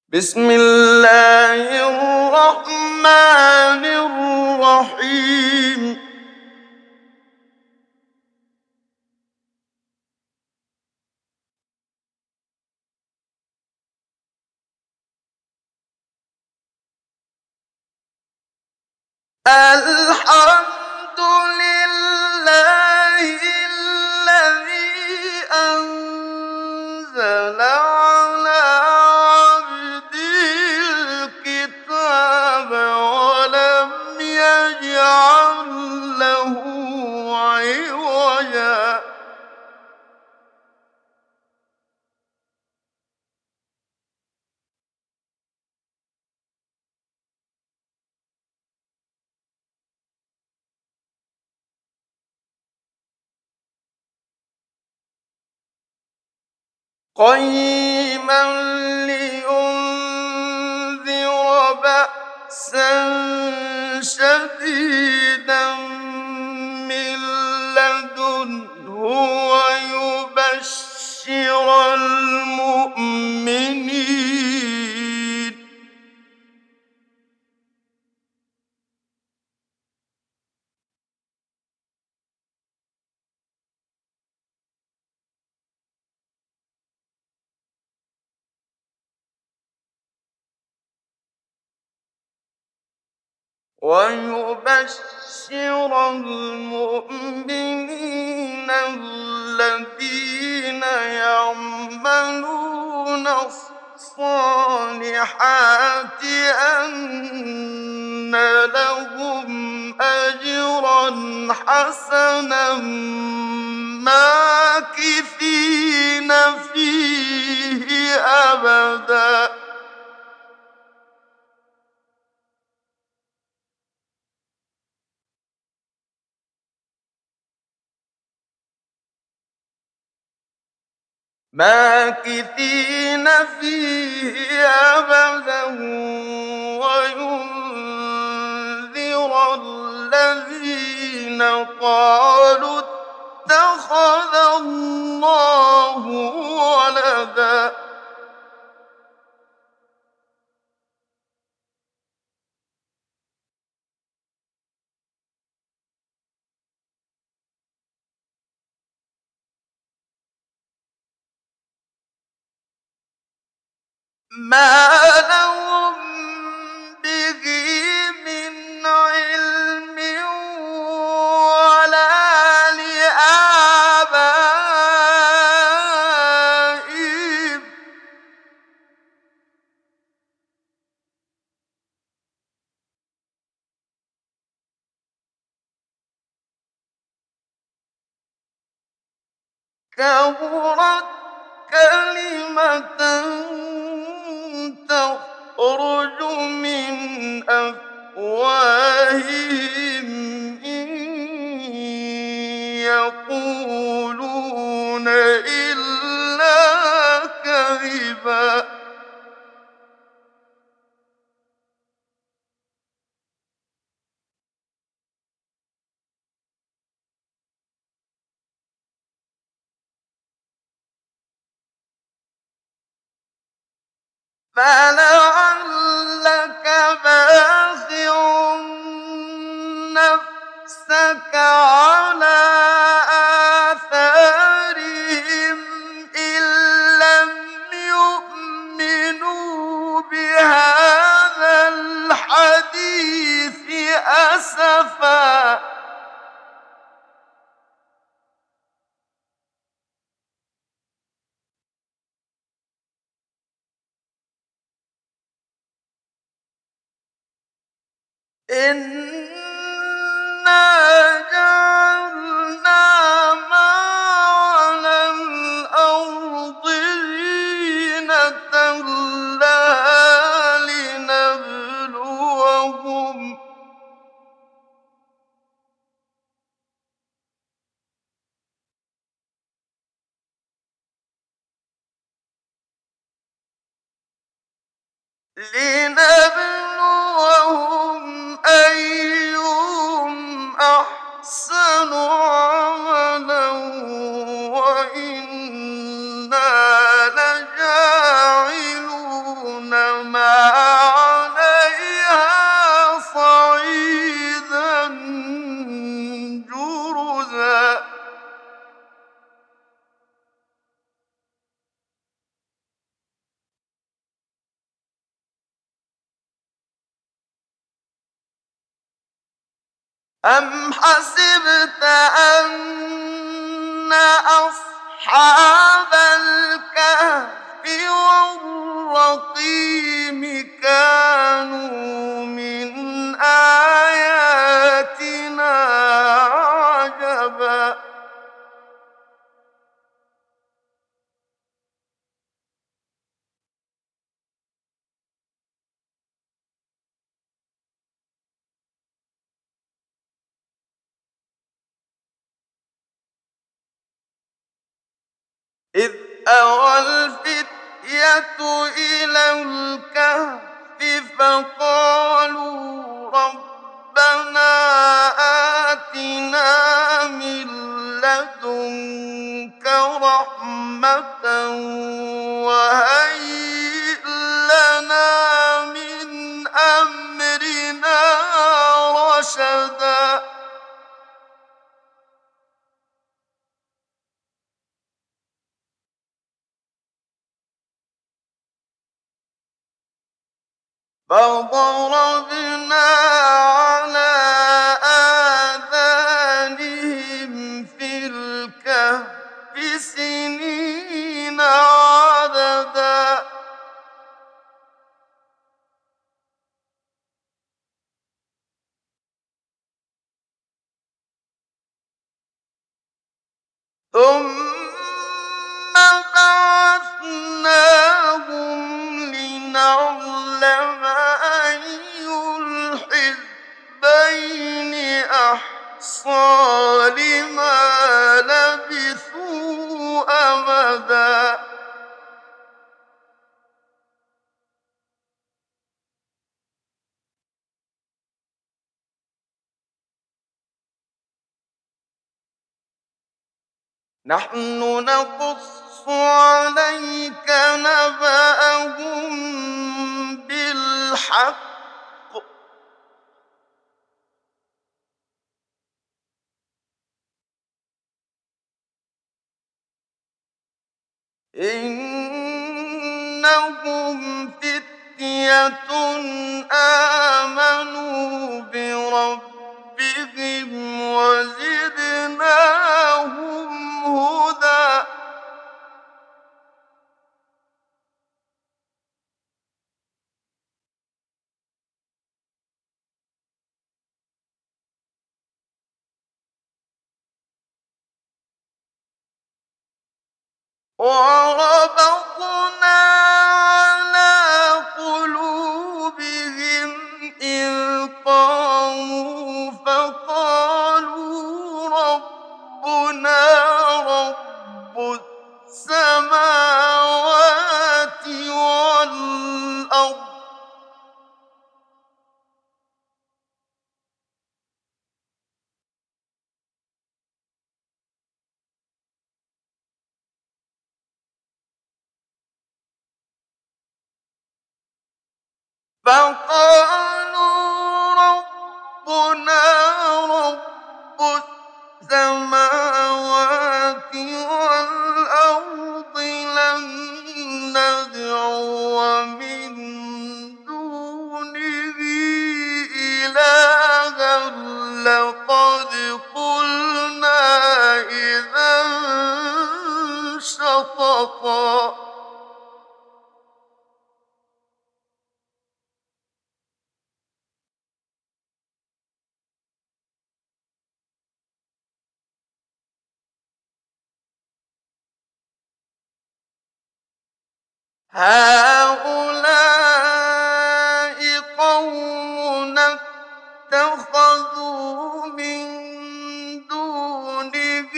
بسم الله الرحمن الرحيم الحمد لله الذي أنزل على عبده الكتاب ولم يجعل له عوجا قيما لينذر بأسا شديدا من لدنه ويبشر المؤمنين الذين يعملون الصالحات أن لهم أجرا حسنا ماكثين فيه أبدا وينذر الذين قالوا اتخذ الله ولدا ما لهم به من علم ولا لآبائهم كبرت كلمة تخرج من أفواههم إن يقولون إلا كذبا فلعلك باخع نفسك على آثارهم إن لم يؤمنوا بهذا الحديث أسفا إنا جعلنا ما على الأرض زينة لها لنبلوهم أيهم أحسن عملا وإنا لجاعلون أم حسبت أن أصحاب الكهف والرقيم كانوا من آياتنا عجبا إذ أوى الفتية إلى الكهف فقالوا ربنا آتنا من لدنك رحمة وهيئ لنا من أمرنا رشدا فضربنا على آذانهم في الكهف سنين عددا ثم بعثناهم لنعلم أي الحزبين أحصى لما لبثوا أمدا نحن نقص عليك نبأهم بالحق إنهم فتية آمنوا بربهم وزدناهم هدى وربطنا على قلوبهم إذ قاموا فقالوا ربنا رب السماوات والأرض فقالوا ربنا رب السماوات والأرض لن ندعو من دونه إلها لقد قلنا إذا شططا هؤلاء قومنا اتخذوا من دونه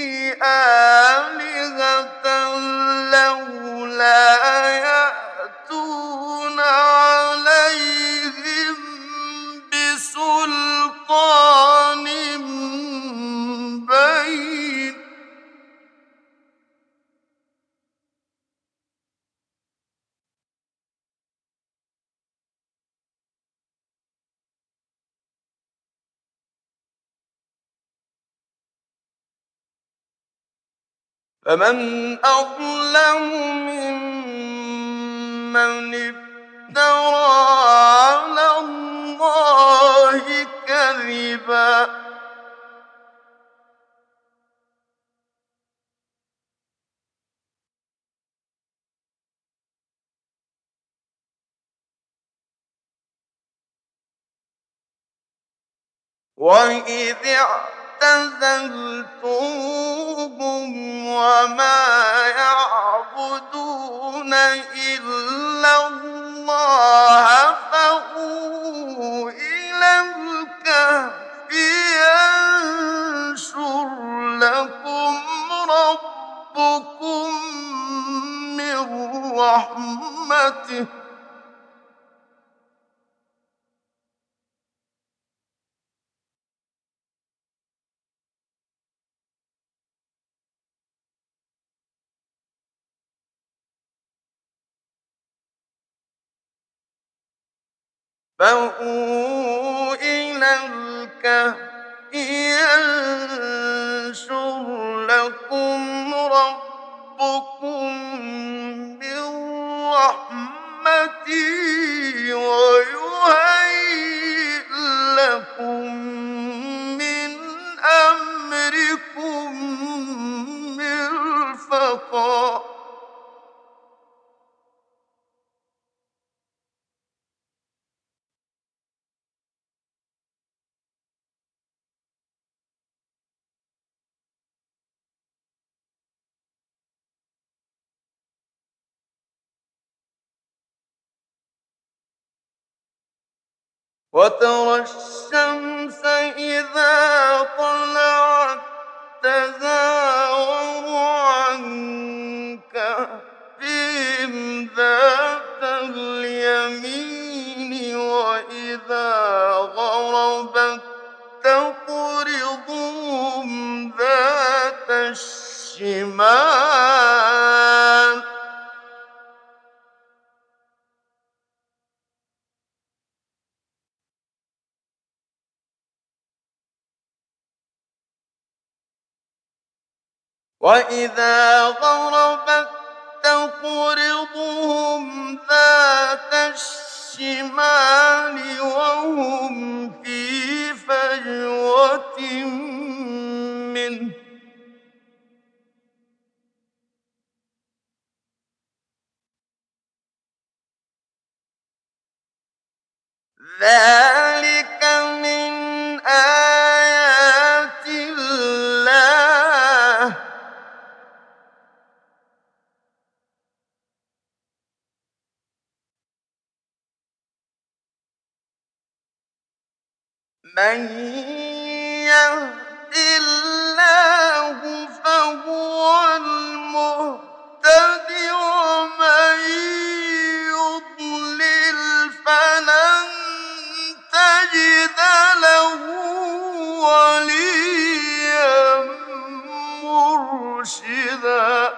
آلهة لولا يأتون عليهم بسلطان بين فمن أظلم ممن افترى على الله كذبا وإذ اعتزلتموهم وما يعبدون إلا الله فأووا إلى الكهف ينشر لكم ربكم من رحمته فأووا إلى الكهف ينشر لكم ربكم من رحمته ويهيئ لكم من أمركم مرفقا وترى الشمس إذا طلعت تزاور عن كهفهم ذات اليمين وإذا غربت تقرضهم ذات الشمال وإذا غربت تقرضهم ذات الشمال وهم في فجوة منه ذلك من آيات الله من يهد الله فهو المهتد ومن يضلل فلن تجد له وليا مرشدا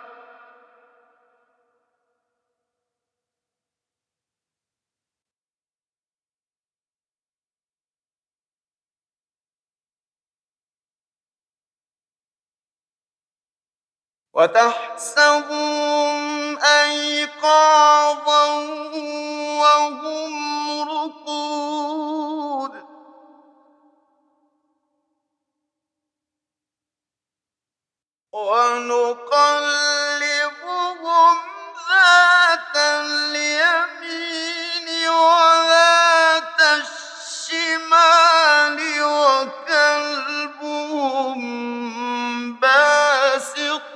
وتحسبهم أيقاظا وهم رقود ونقلبهم ذات اليمين وذات الشمال وكلبهم باسط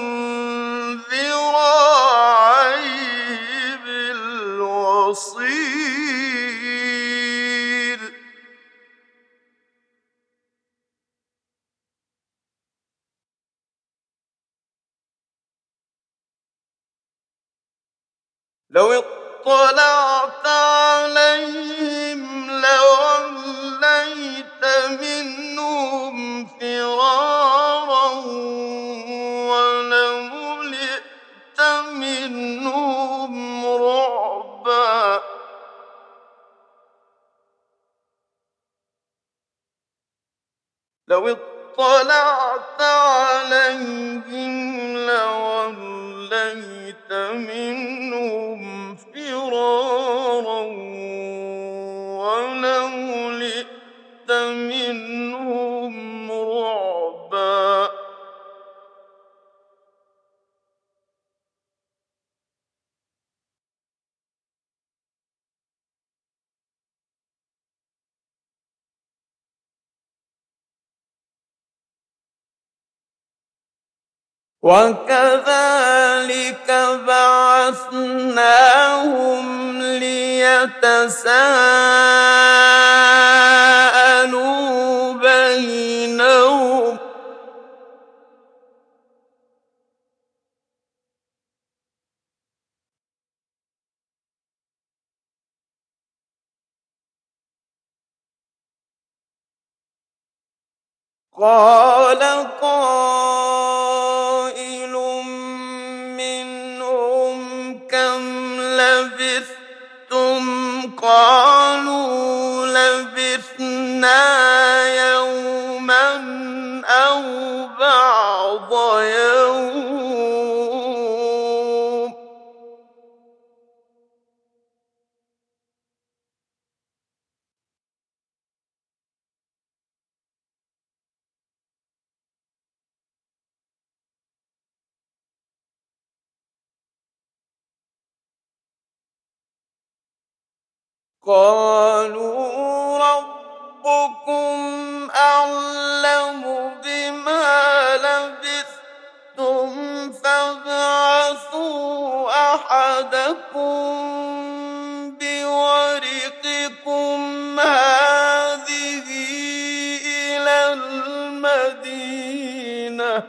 ذراعيه بالوصيد لو اطلعت عليهم لوليت منهم فرارا ولملئت منهم رعبا لو اطلعت عليهم لوليت منهم فرارا ولملئت منهم رعبا وكذلك بعثناهم ليتساءلوا بينهم قال قائل منهم كم لبثتم قالوا لبثنا يوما أو بعض يوم قالوا ربكم أعلم بما لبثتم فابعثوا أحدكم بورقكم هذه إلى المدينة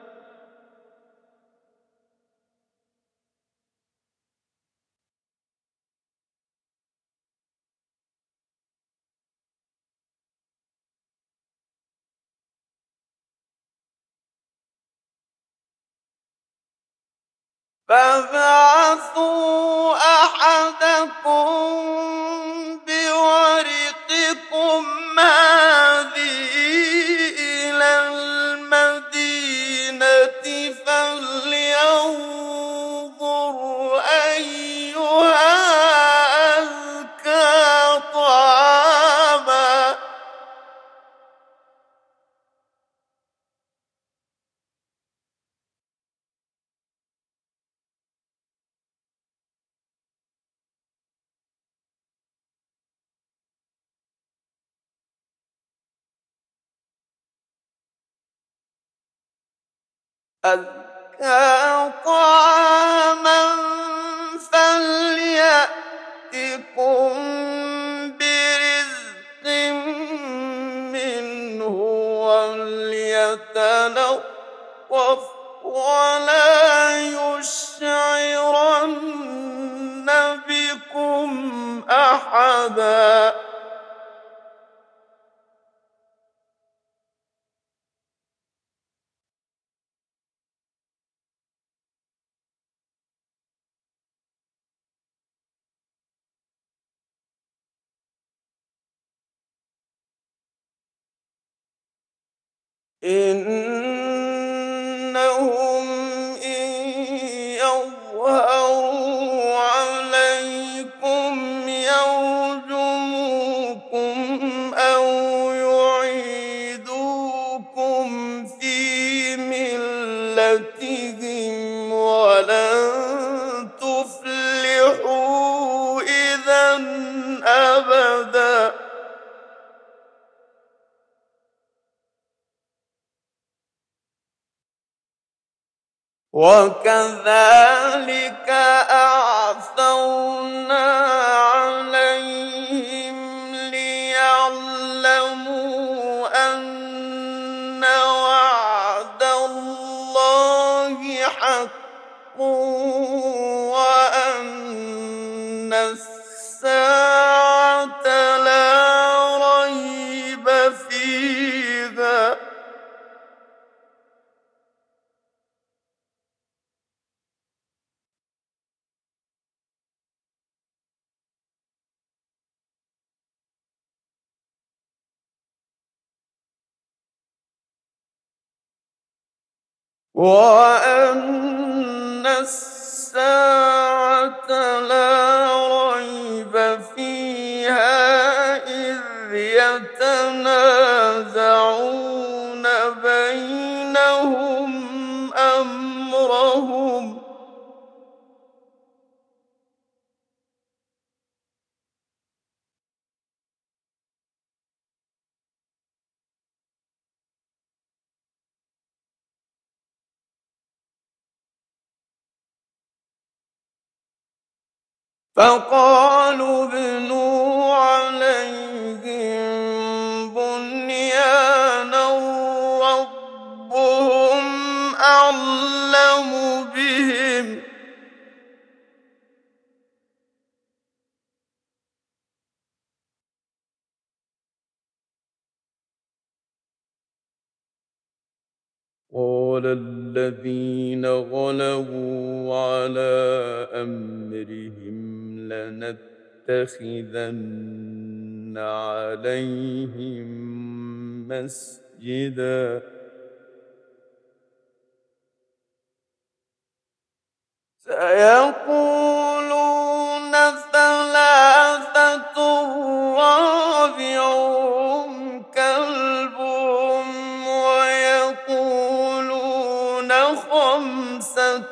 فابعثوا أحدكم بورقكم هذه إلى المدينة فلينظر أيها أزكى طعاما أزكى طعاما فليأتكم برزق منه وليتلطف ولا يشعرن بكم أحدا إنهم إن يظهروا عليكم يرجموكم أو يعيدوكم في ملتهم ولن تفلحوا إذا أبدا وكذلك أعثرنا عليهم ليعلموا أن وعد الله حق وأن الساعة لا ريب فيها وأن الساعة لا ريب فيها إذ يتنازعون بينهم أمرهم فقالوا ابنوا عليهم بنيانا ربهم أعلم بهم قال الذين غلبوا على أمرهم لنتخذن عليهم مسجدا سيقولون ثلاثة رابعهم كلبهم ويقولون خمسة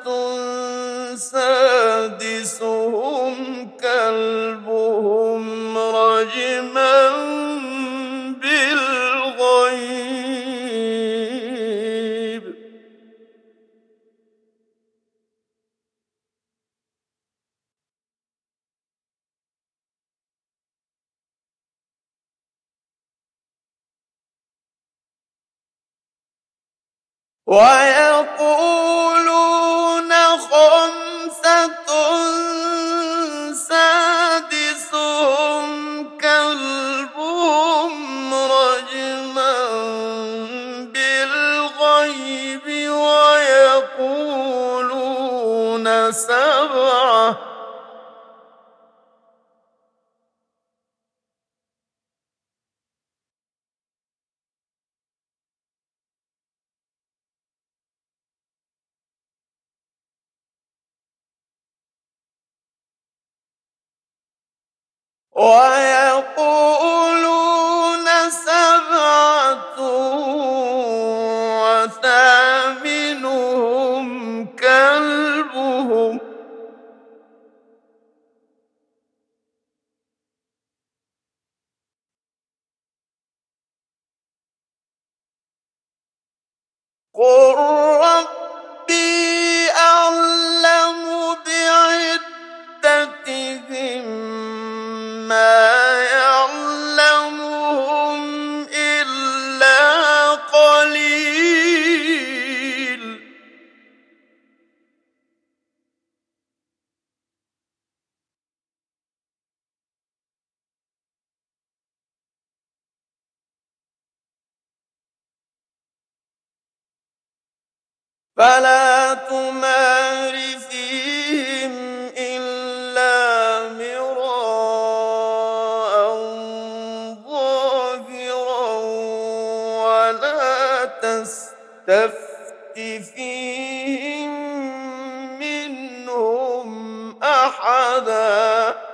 سادسهم كلبهم رجما بالغيب ويقولون خمسة سادسهم كلبهم رجما بالغيب ويقولون سبعة وثامنهم كلبهم قل ربي أعلم بعدتهم ما يعلمهم إلا قليل فلا تمار فيهم إلا مراء ظاهرا ولا تستفت فيهم منهم أحدا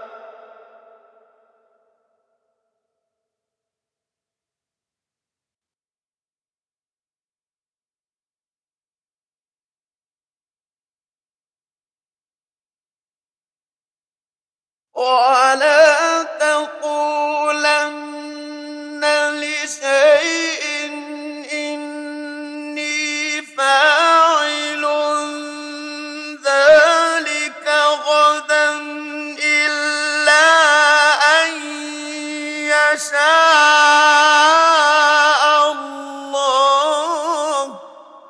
ولا تقولن لشيء إني فاعل ذلك غدا إلا أن يشاء الله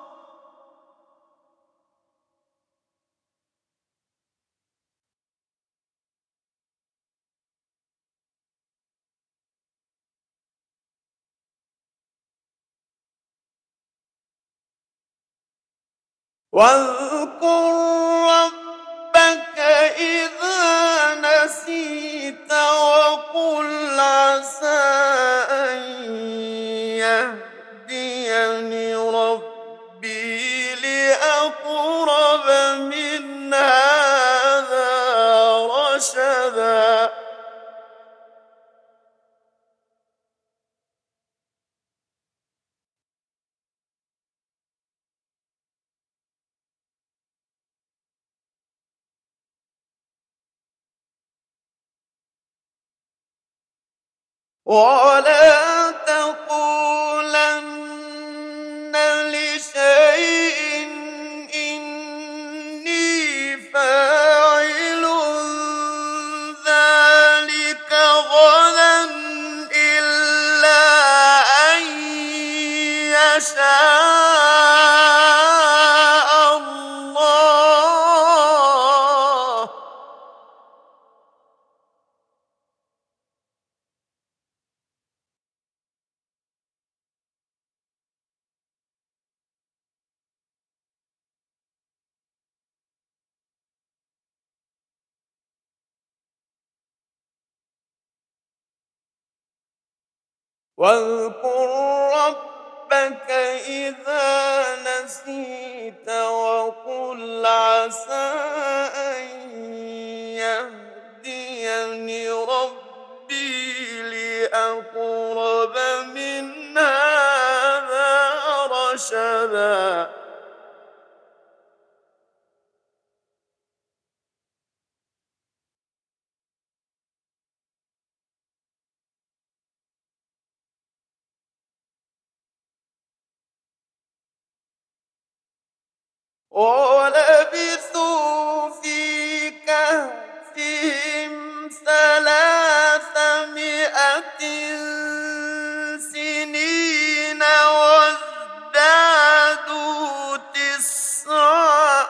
واذكر ربك إذا نسيت وقل عسى أن يهديني ربي لأقرب من هذا رشدا ولا تقولن لشيء إني فاعل واذكر ربك إذا نسيت وقل عسى أن يهديني ربي لأقرب من هذا رشدا ولبثوا في كهفهم 300 سنين وازدادوا تسعا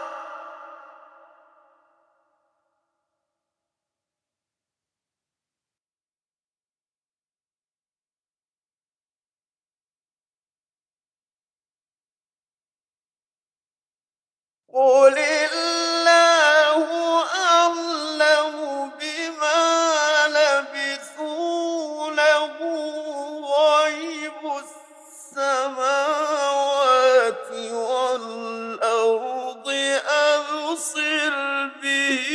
قل الله أعلم بما لبثوا له غيب السماوات والأرض أبصر به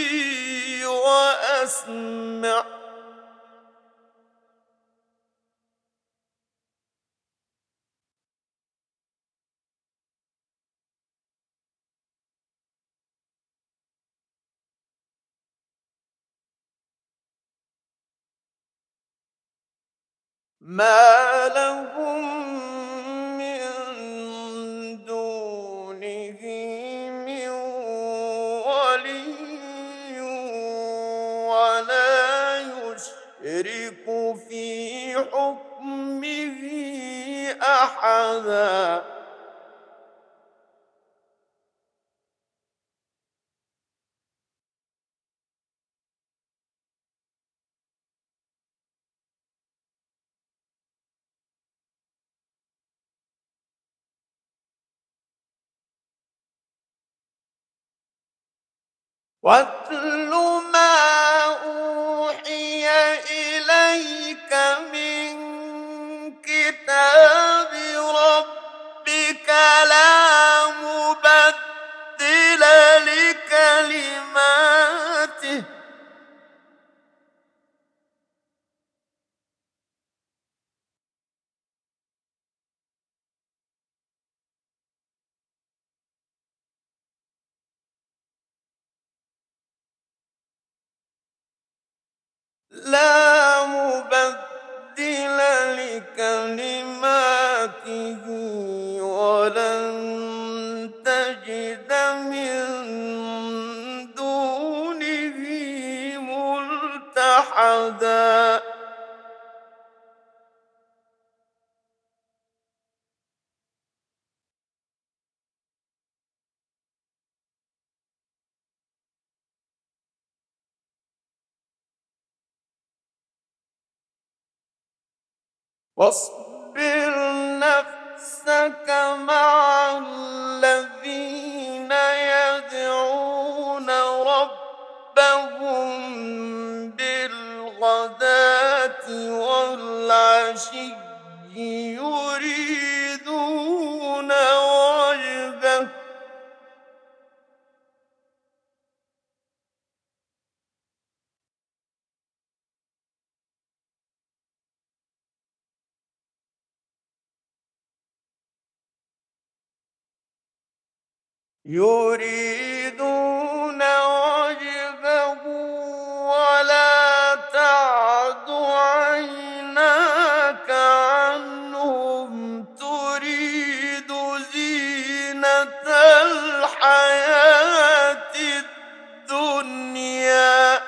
وأسمع ما لهم من دونه من ولي ولا يشرك في حكمه أحدا واتل ما أوحي إليك من كتاب ربك لا مبدل لكلماته لا مبدل لكلماته ولن تجد من دونه ملتحدا واصبر نفسك مع الذين يدعون ربهم بالغداة والعشي يريدون وجهه يريدون وجهه ولا تعد عيناك عنهم تريد زينة الحياة الدنيا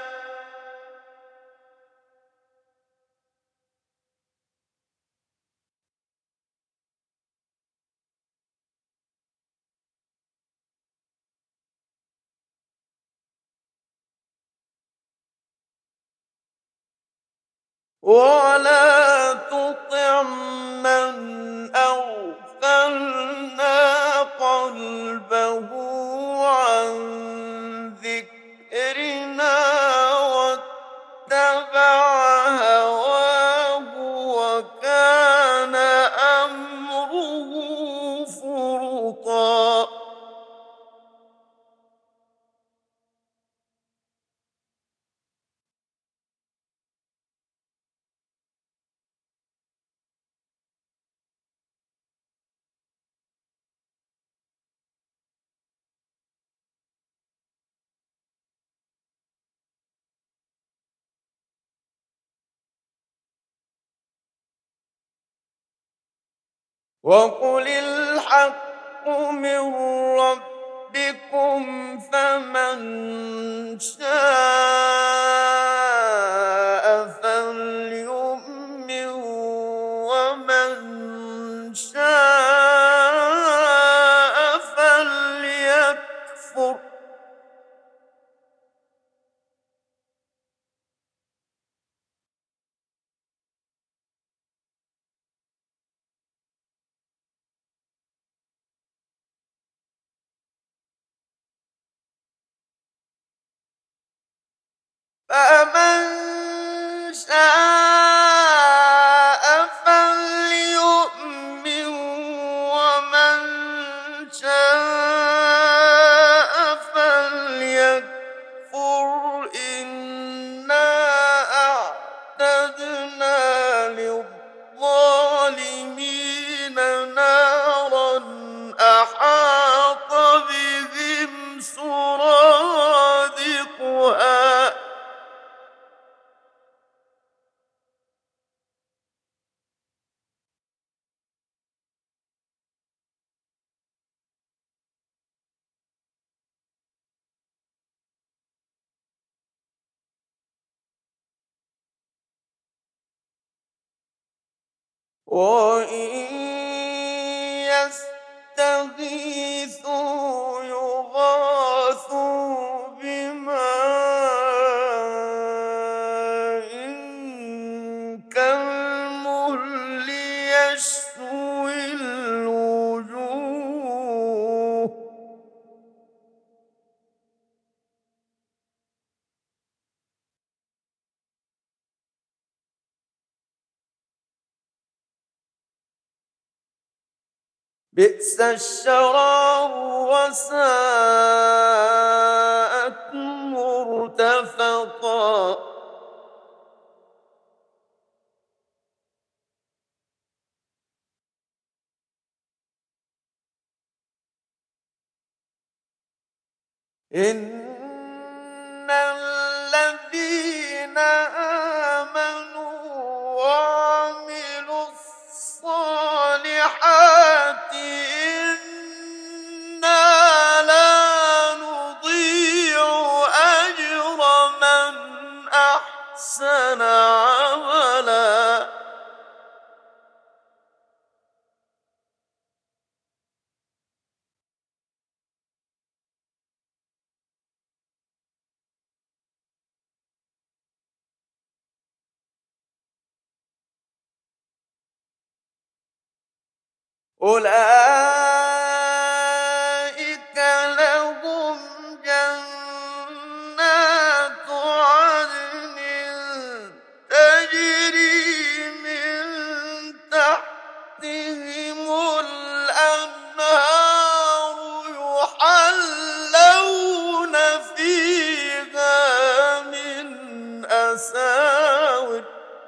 ولا تطع من أغفلنا قلبه عن ذكرنا واتبع هواه وكان وقل الحق من ربكم فمن شاء فليؤمن ومن شاء فليكفر فمن شاء فليؤمن ومن شاء فليكفر إنا أعتدنا للظالمين نارا أحاط بهم سرادقها وإن يستغيثوا يغاثوا بماء كالمهل يشوي الوجوه بئس الشراب وساءت مرتفقا إن الذين آمنوا وعملوا الصالحات إنا لا نضيع أجر من أحسن عملا أولئك لهم جنات عدن تجري من تحتهم الأنهار يحلون فيها من أساور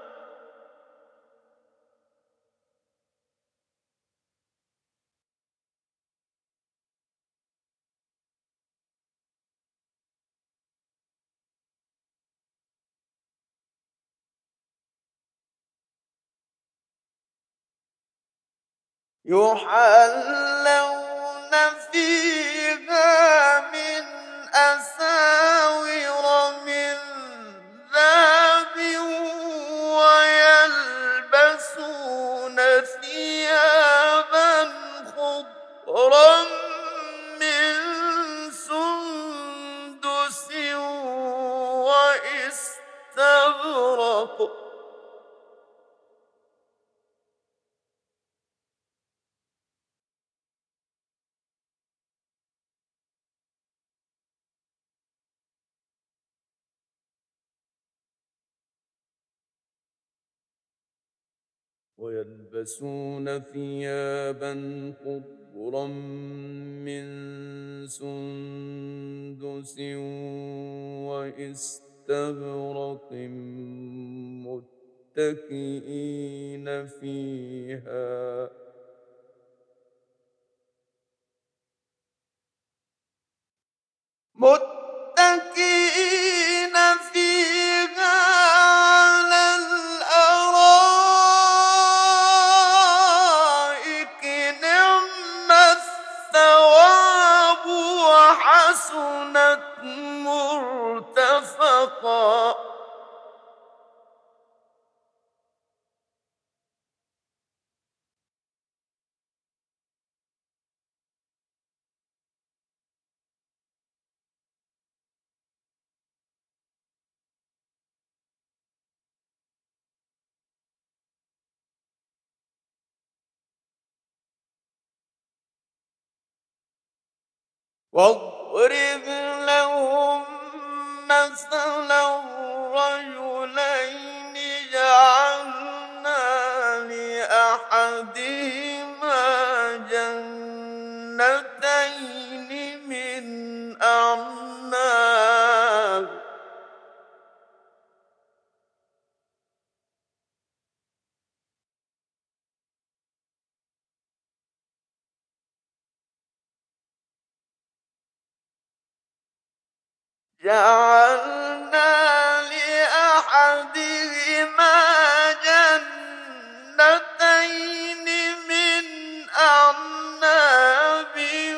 يحلون فيها من أساور من ذهب ويلبسون ثيابا خضرا من سندس واستبرق ويلبسون ثيابا خضرا من سندس واستبرق متكئين فيها متكئين فيها على الأرائك واضرب لهم مثلا رجلين جعلنا لأحدهما جنتين من أعناب جعلنا لأحدهما جنتين من أعناب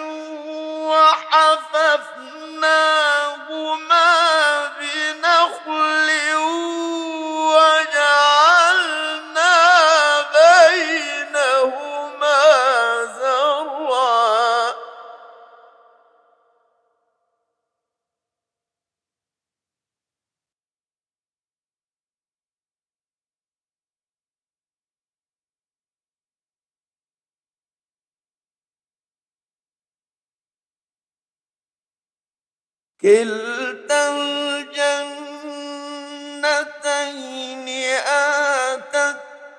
وحففناهما بنخل وجعلنا بينهما زرعا كلتا الجنتين آتت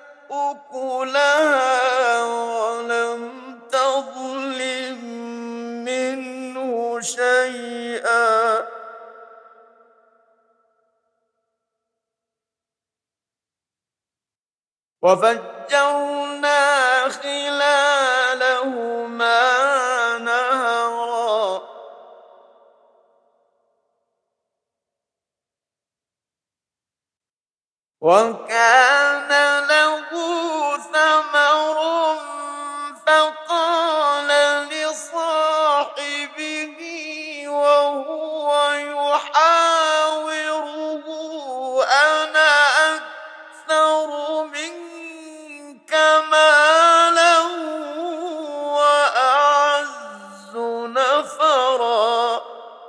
أكلها ولم تظلم منه شيئا وفجرنا خلالهما نهرا وكان له ثمر فقال لصاحبه وهو يحاوره أنا أكثر منك مالا وأعز نفرا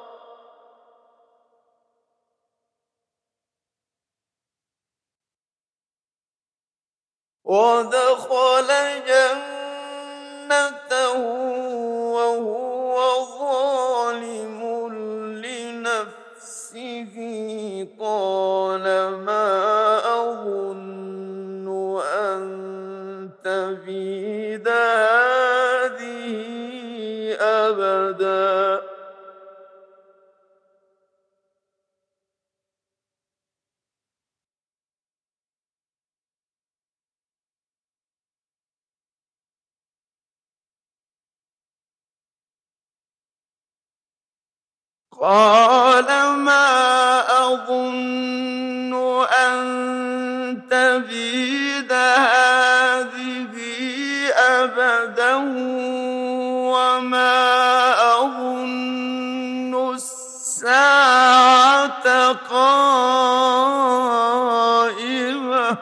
ودخل جنته وهو ظالم لنفسه قال ما أظن أن تبيد هذه أبدا قال ما أظن أن تبيد هذه أبدا وما أظن الساعة قائمة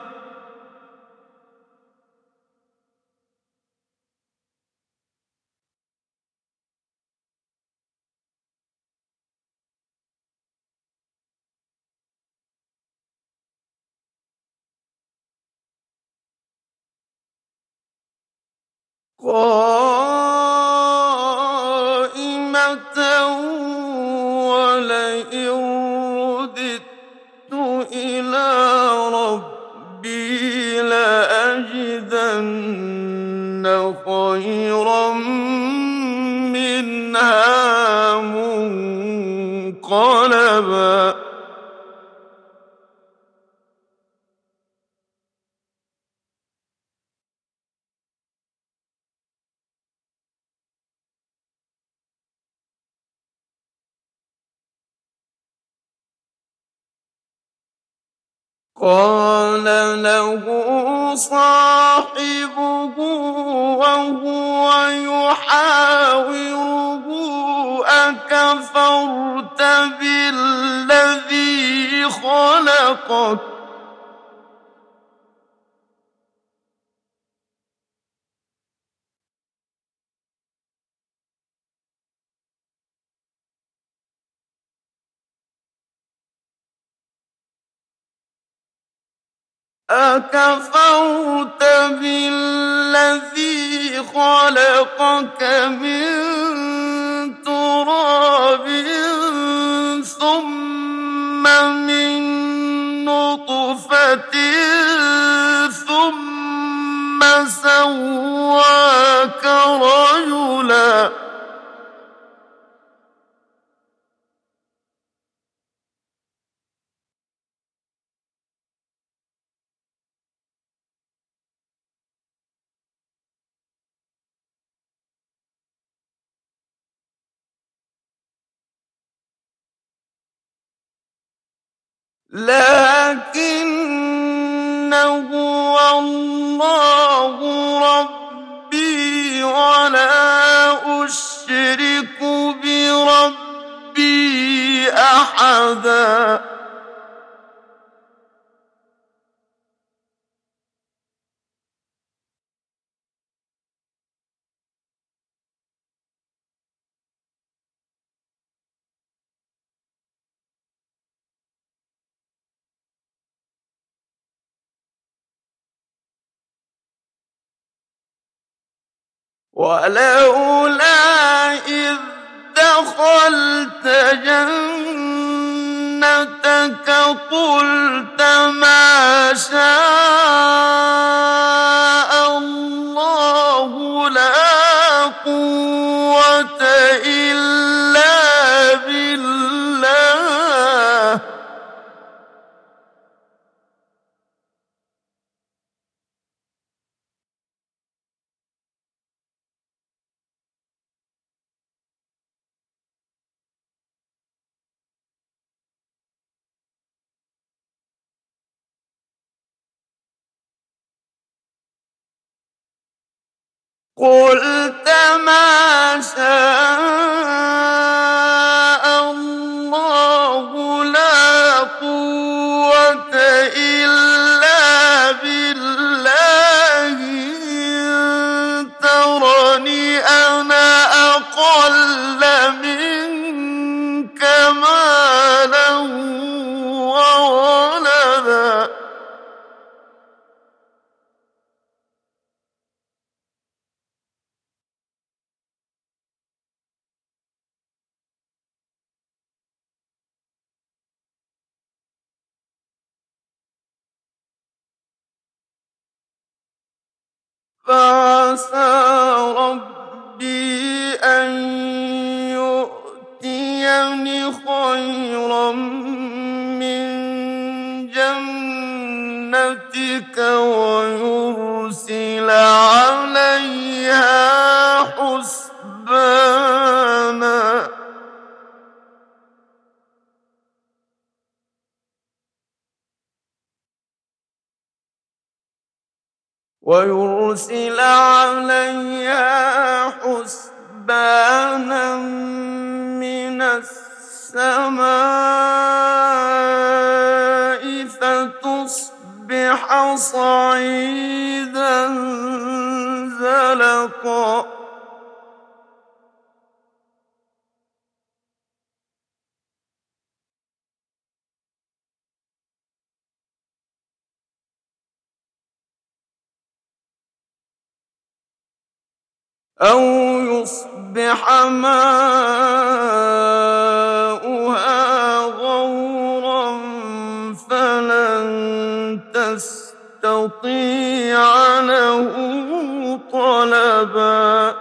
قائمة ولئن رددت إلى ربي لأجدن خيرا منها منقلبا قال له صاحبه وهو يحاوره أكفرت بالذي خلقك أكفرت بالذي خلقك من تراب تراب ثم من نطفة ثم سواك رجلا. لكن هو الله ربي ولا أشرك بربي أحدا. ولولا إذ دخلت جنتك قلت ما شاء الله لا قوة إلا بالله. قلت ما شاء الله لا قوة إلا بالله إن ترني أنا أقل منك مالا وولدا. فعسى ربي أن يؤتيني خيرا من جنتك ويرسل عليها حسبانا. ويرسل عليها حسبانا من السماء فتصبح صعيدا زلقا. أو يصبح ماؤها غورا فلن تستطيع له طلبا.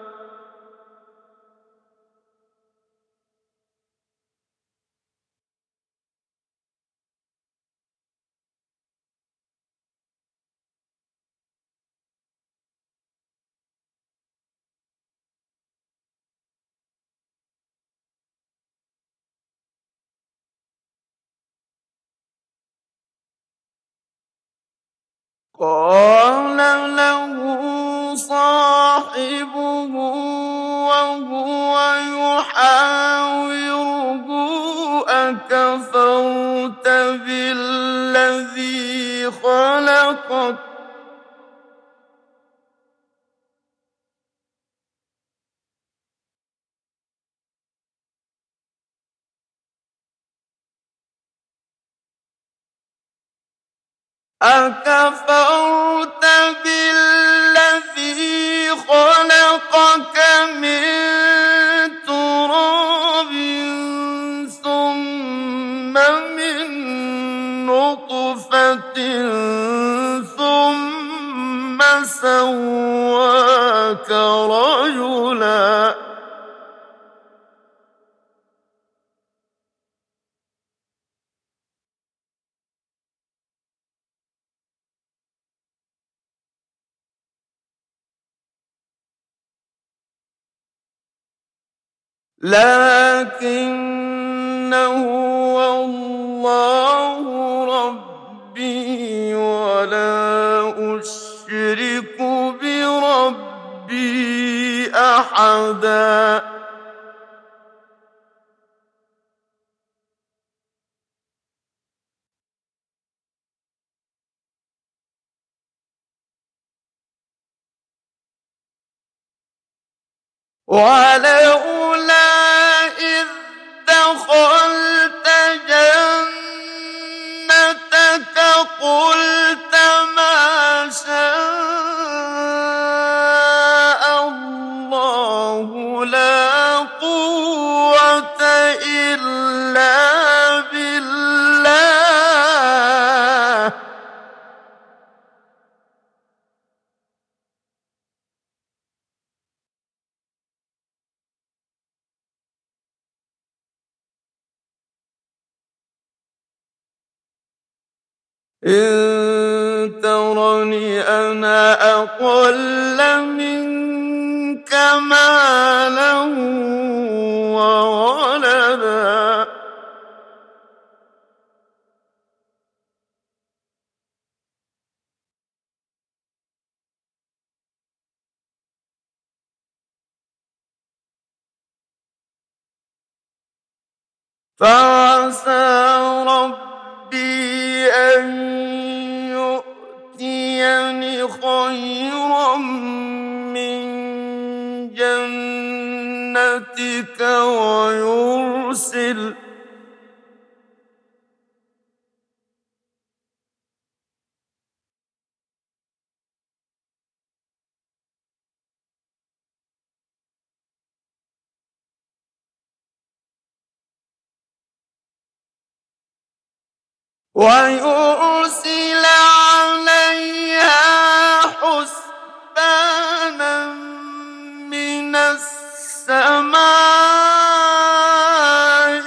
قال له صاحبه وهو يحاوره أكفرت بالذي خلقك أكفرت بالذي خلقك من تراب نُطْفَةٍ ثُمَّ سَوَّاكَ رَجُلًا لكن هو الله ربي ولا أشرك بربي أحدا ولولا إذ دخلت جنتك قلت ما شاء الله لا قوة إلا بالله إن ترني أنا أقل منك مالا وولدا فعسى ربي أن يؤتيني خيرا من جنتك ويرسل عليها حسبانا من السماء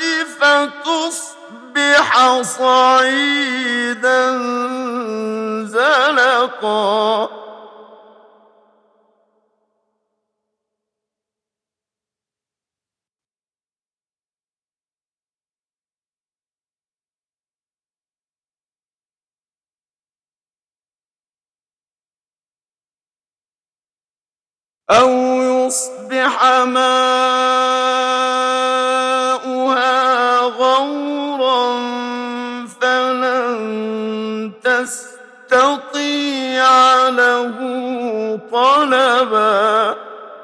فتصبح صعيدا زلقا أو يصبح ماؤها غورا فلن تستطيع له طلبا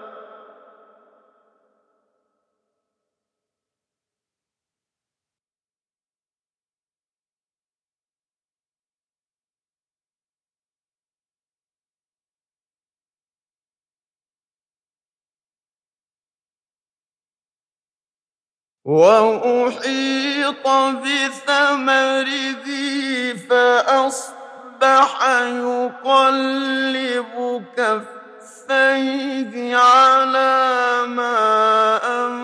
وأحيط بثمره فأصبح يقلب كفيه على ما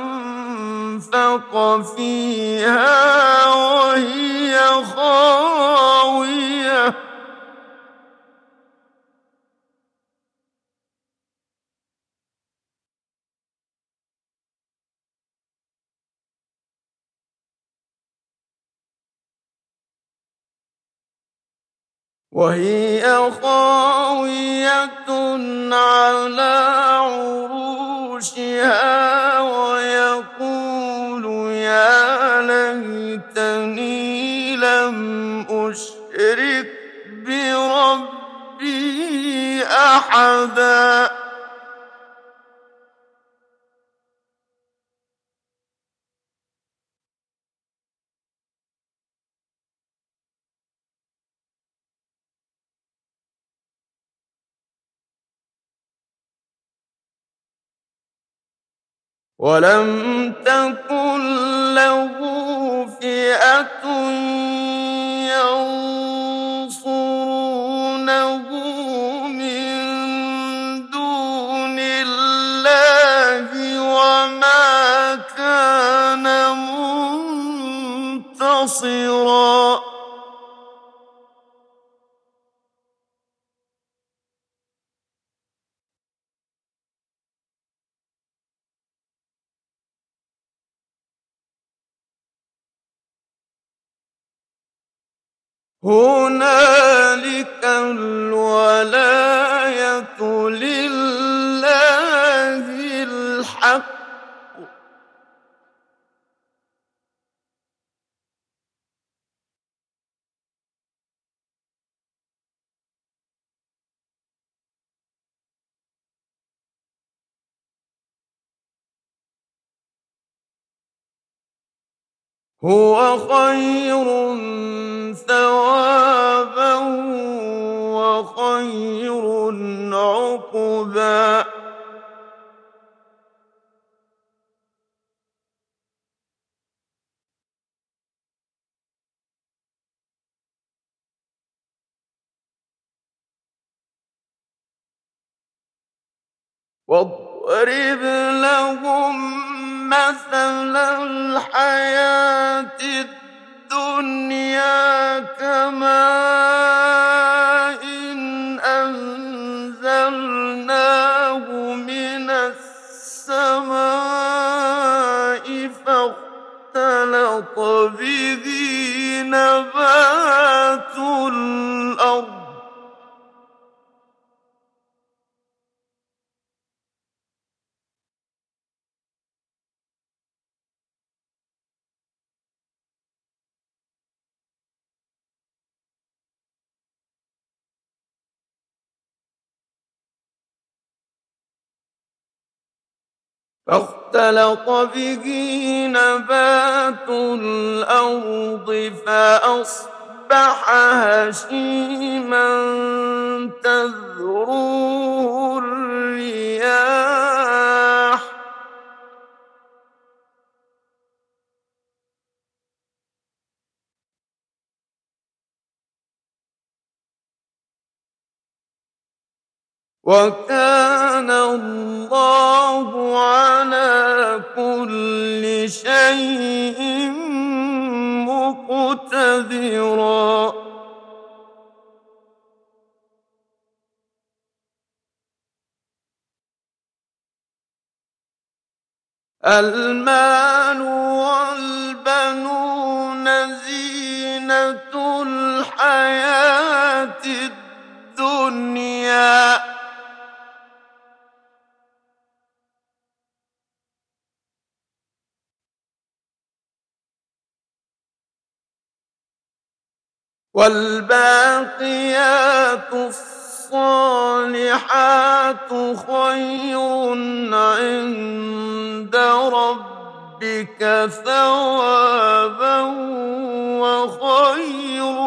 أنفق فيها وهي خاوية على عروشها ويقول يا ليتني لم أشرك بربي أحدا ولم تكن له فئة ينصرونه من دون الله وما كان منتصرا هنالك الولاية لله الحق هو خير ثوابا وخير عقبا واضرب لهم مثل الحياة الدنيا كماء إن أنزلناه من السماء فاختلط به نبات الأرض فاختلط به نبات الأرض فأصبح هشيما تذروه الرياح وكان الله على كل شيء مقتدرا المال والبنون زينة الحياة الدنيا والباقيات الصالحات خير عند ربك ثوابا وخير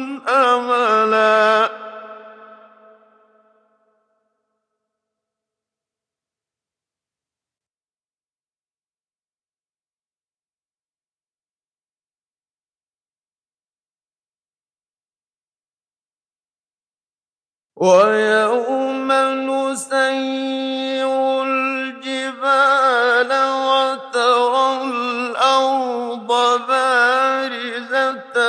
املا ويوم نسير الجبال وترى الأرض بارزة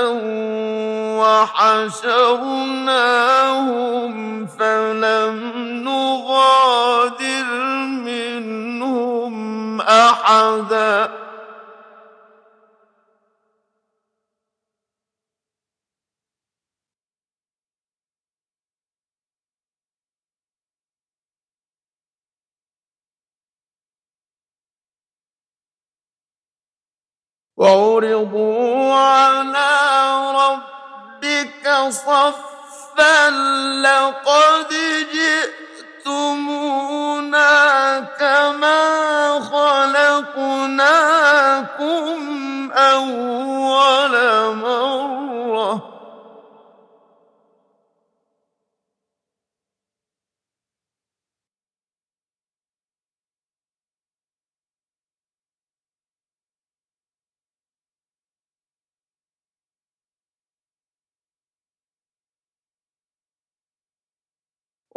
وحشرناهم فلم نغادر منهم أحدا وعرضوا على ربك صفا لقد جئتمونا كما خلقناكم أول مرة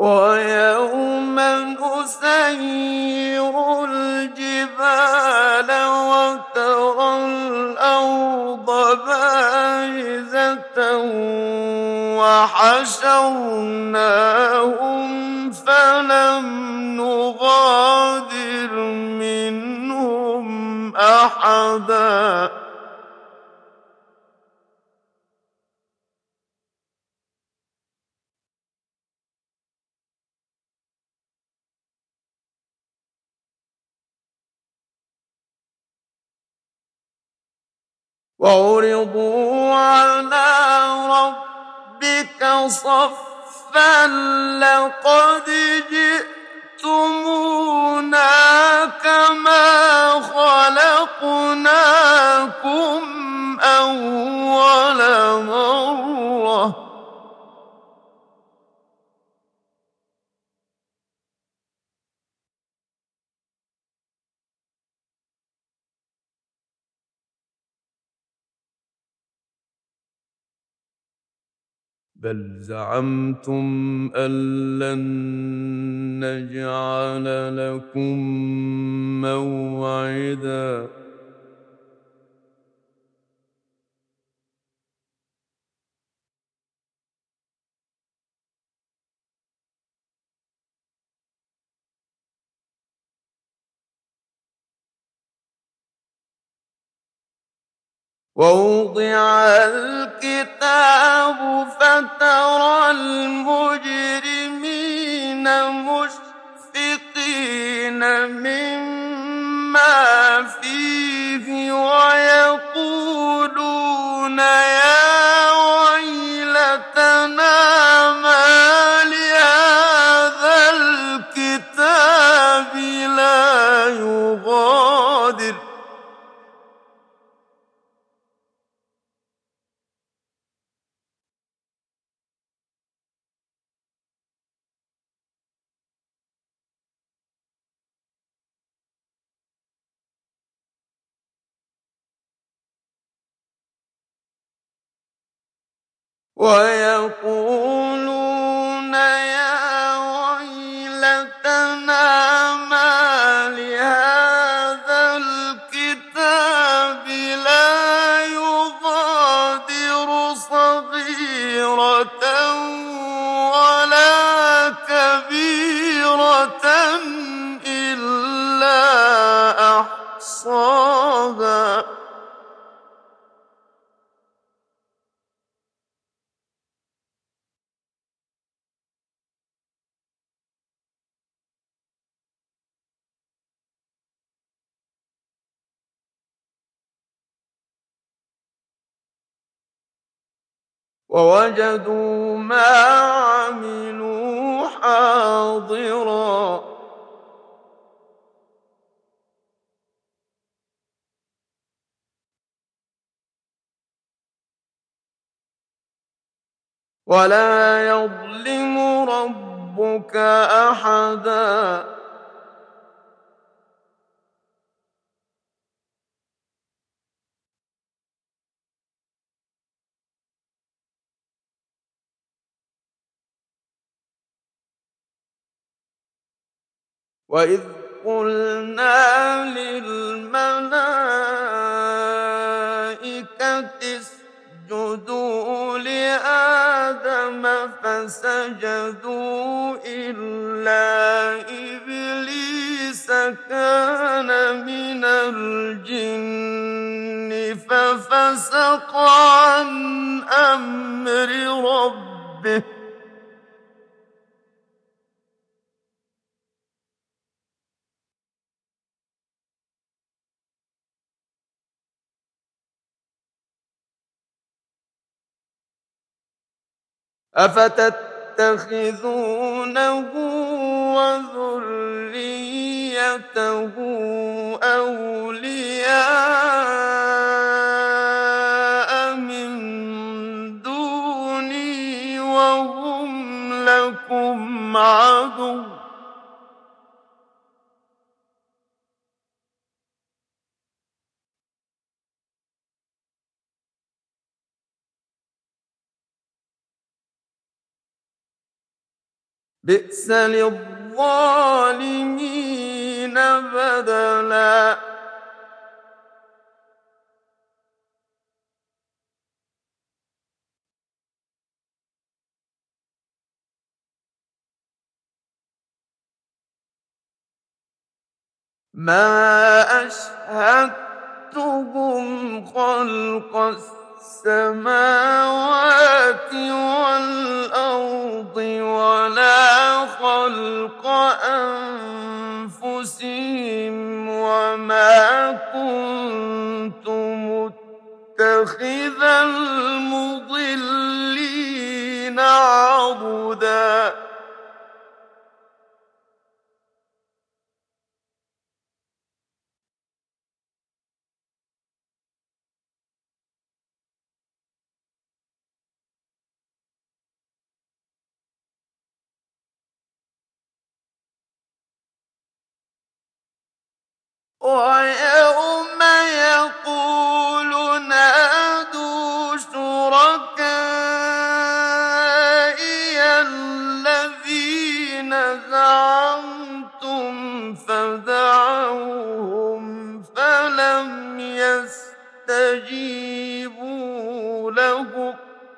ويوم نسير الجبال وترى الأرض بارزة وحشرناهم فلم نغادر منهم أحدا وعرضوا على ربك صفا لقد جئتمونا كما خلقناكم أول مرة بل زعمتم أن لن نجعل لكم موعدا ووضع الكتاب فترى المجرمين مشفقين مما فيه ويقولون يا ويلتنا ما لهذا الكتاب لا يغادر ويقولون يا ويلتنا ما لهذا الكتاب لا يغادر صغيرة ولا كبيرة إلا أحصاها ووجدوا ما عملوا حاضرا ولا يظلم ربك أحدا وإذ قلنا للملائكة اسجدوا لآدم فسجدوا إلا إبليس كان من الجن ففسق عن أمر ربه أفتتخذونه وذريته أولياء من دوني وهم لكم عدو بئس للظالمين بدلا. ما أشهدتهم خلق السماوات والأرض ولا خلق أنفسهم وما كنت متخذ المضلين عضدا. ويوم يقول نادوا شركائي الذين زعمتم فدعوهم فلم يستجيبوا لهم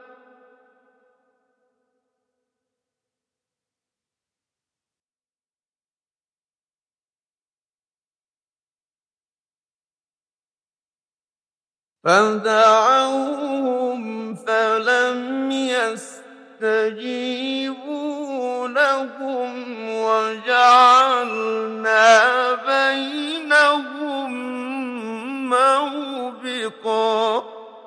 وجعلنا بينهم موبقا.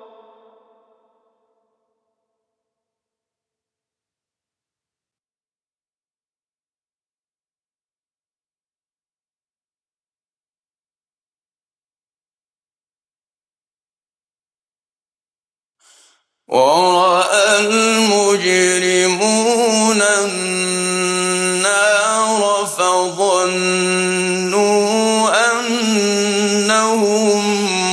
ورأى المجرمون النار فظنوا أنهم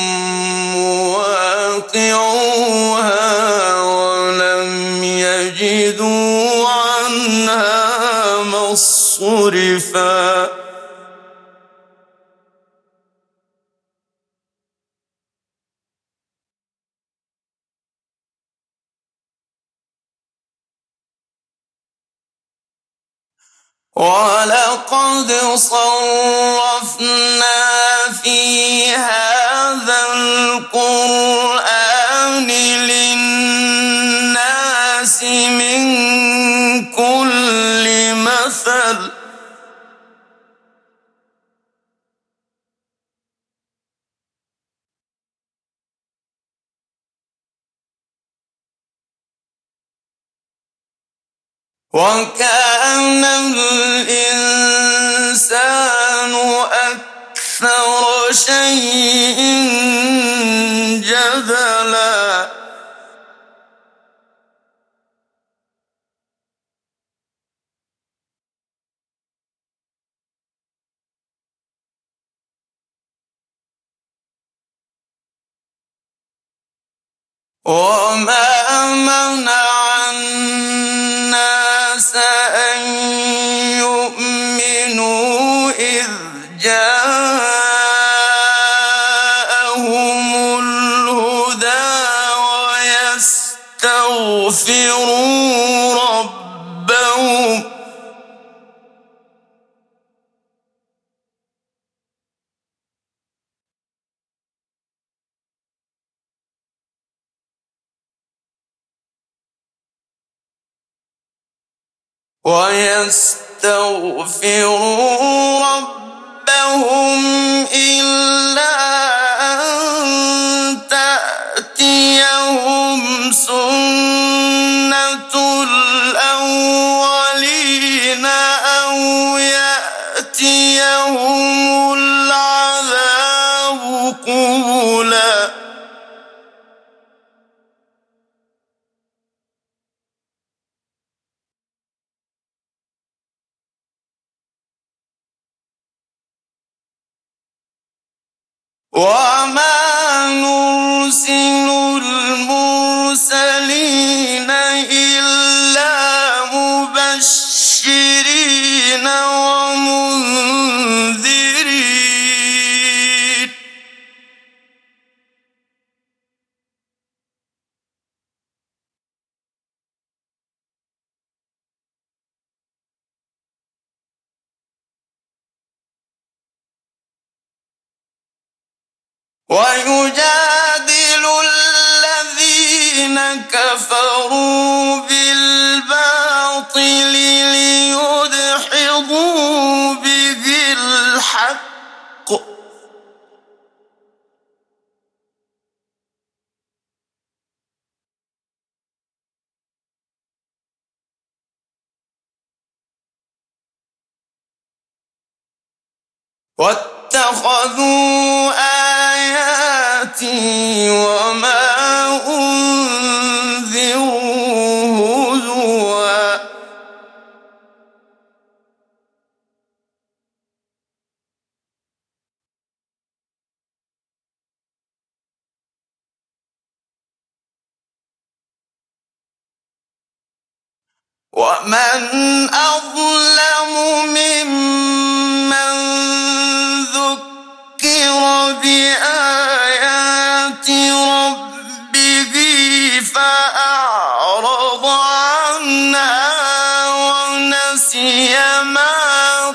مواقعوها ولم يجدوا عنها مصرفا. ولقد صرفنا في هذا القرآن للناس من كل مثل وكان الإنسان أكثر شيء جدلا. وما منع الناس أن يؤمنوا إذ جاءهم الهدى ويستغفروا ربهم إلا أن تأتيهم سنة الأولين أو يأتيهم العذاب قبلا. وما نرسل المرسلين إلا مبشرين ويجادل الذين كفروا بالباطل ليدحضوا به الحق واتخذوا آياتي وما أنذروا هزوا ومن أظلم ممن ذكر بآيات ربه فأعرض عنها ونسي ما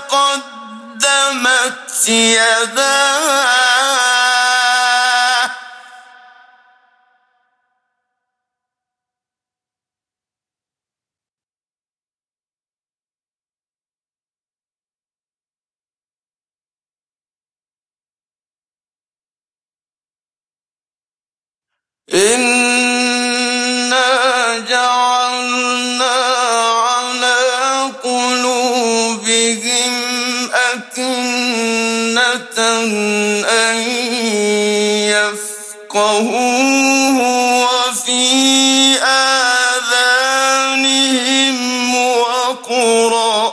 قدمت يداه إنا جعلنا على قلوبهم أكنة أن يفقهوه وفي آذانهم وقرا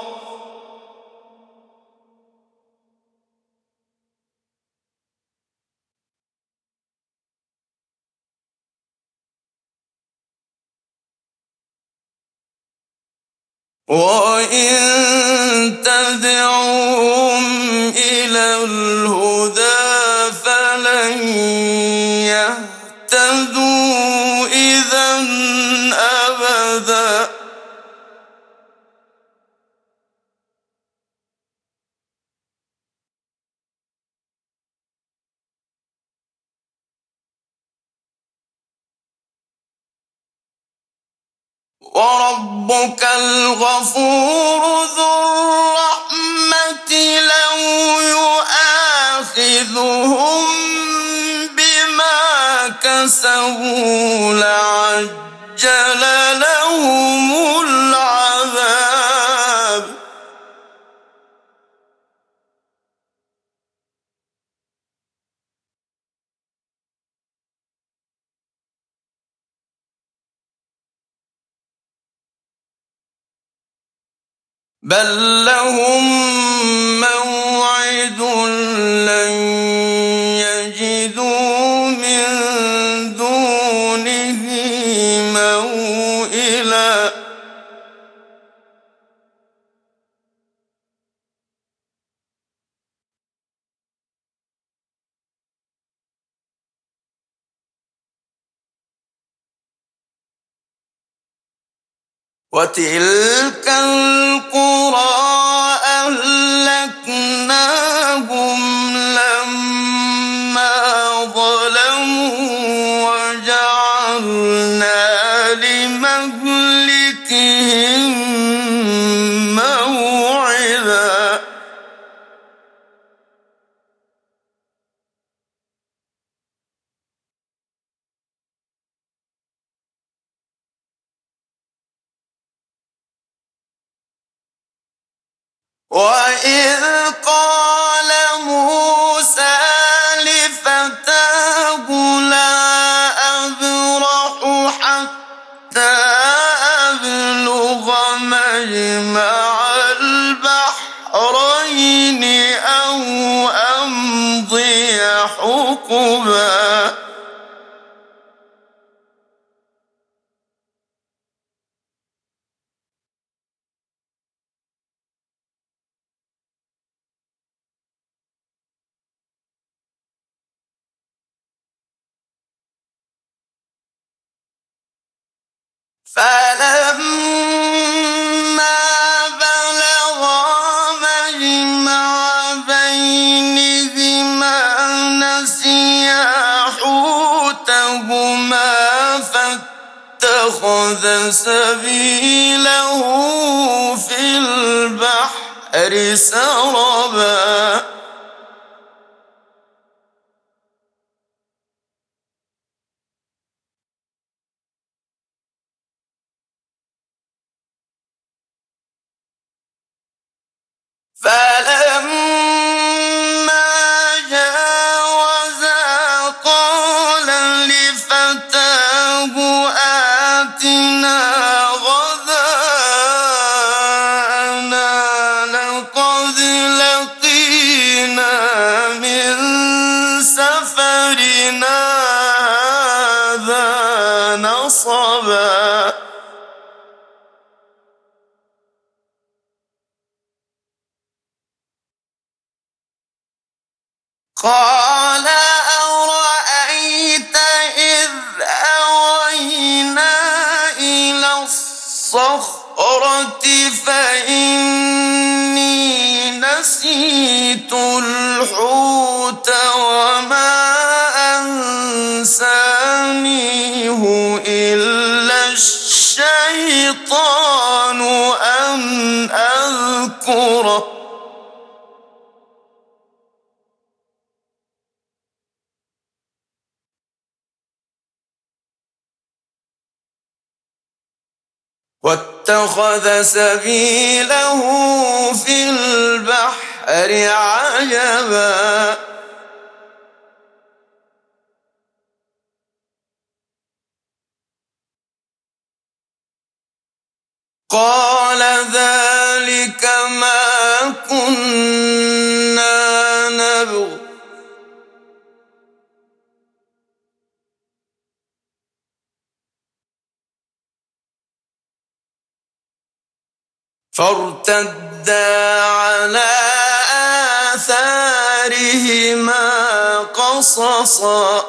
وإن تدعوهم إلى الهدى فلن يهتدوا إذا أبدا وربك الغفور ذو الرحمة لو يؤاخذهم بما كسبوا لعجل لهم العذاب بل لهم موعد لن يجدوا من دونه موئلا وتلك القرى أهلكناهم لما ظلموا وجعلنا لمهلكهم موعدا وإذ قال موسى لفتاه لا أبرح حتى أبلغ مجمع البحرين أو أمضي حقبا فلما بلغا مجمع بينهما نسيا واتخذ سبيله في البحر سربا فلما جاوزا قال لفتاه آتنا غداءنا لقد لقينا من سفرنا هذا نصبا قال أرأيت إذ أوينا إلى الصخرة فإني نسيت الحوت وما أنسانيه إلا الشيطان أن أذكره واتخذ سبيله في البحر عجبا قال ذلك ما كنا نبغ فارتدا على آثارهما قصصا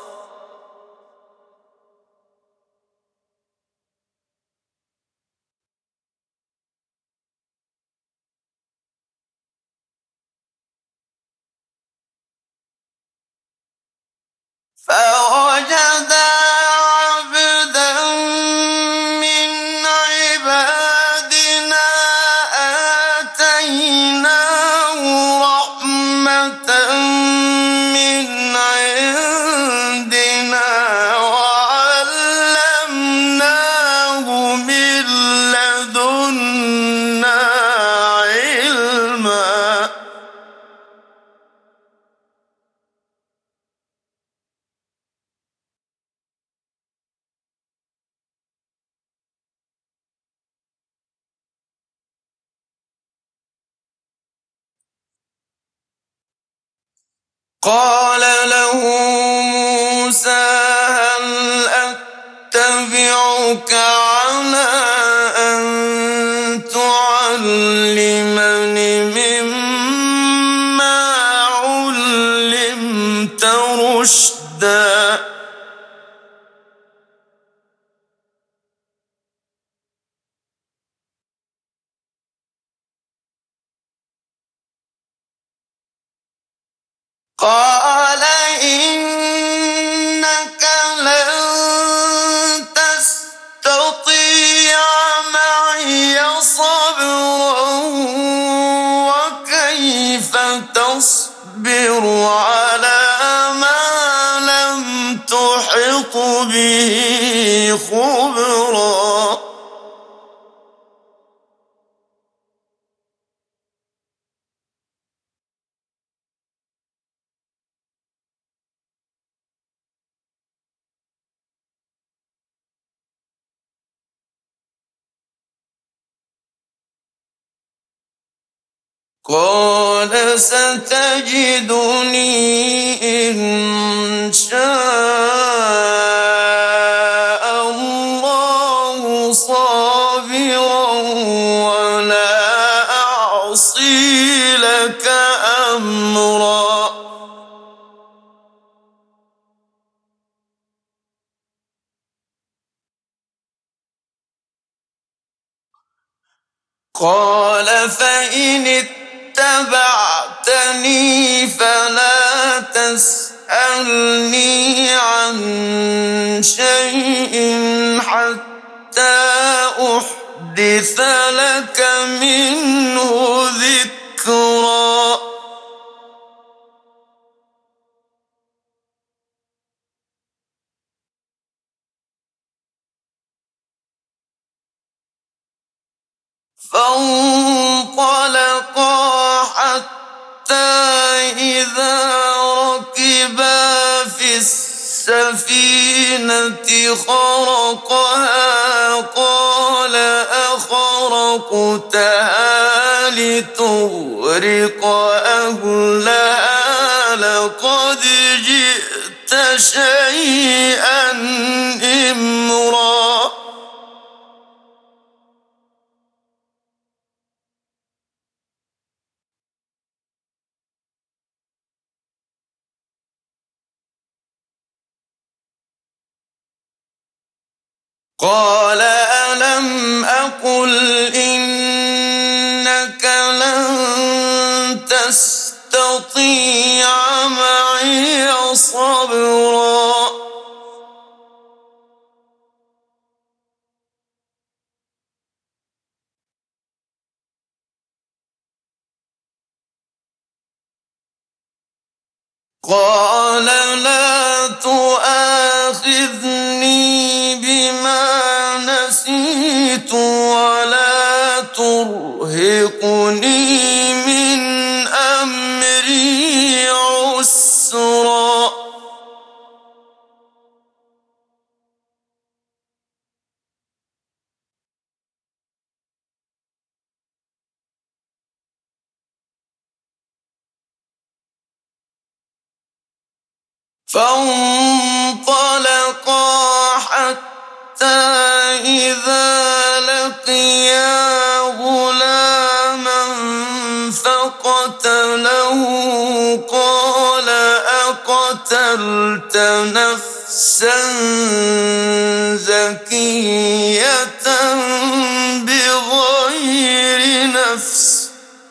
فوجدا عبدا من عبادنا آتيناه رحمة من عندنا وعلمناه من لدنا علما قال له موسى هل أتبعك على أن تعلمني مما علمت رشدا قال إنك لن تستطيع معي صبرا وكيف تصبر على ما لم تحط به خبرا قال ستجدني إن شاء الله صابرا ولا أعصي لك أمرا قال فإن اتبعتني فلا تسألني عن شيء حتى أحدث لك منه ذكرا فانطلقا حتى إذا ركبا في السفينة خرقها قال أخرقتها لتغرق أهلها لقد جئت شيئا إمرا قال ألم أقل إنك لن تستطيع معي صبرا قال لا تؤاخذني بما نسيت ولا ترهقني من أمري عسرا فانطلقا حتى إذا لقيا غلاما فقتله قال أقتلت نفسا زكية بغير نفس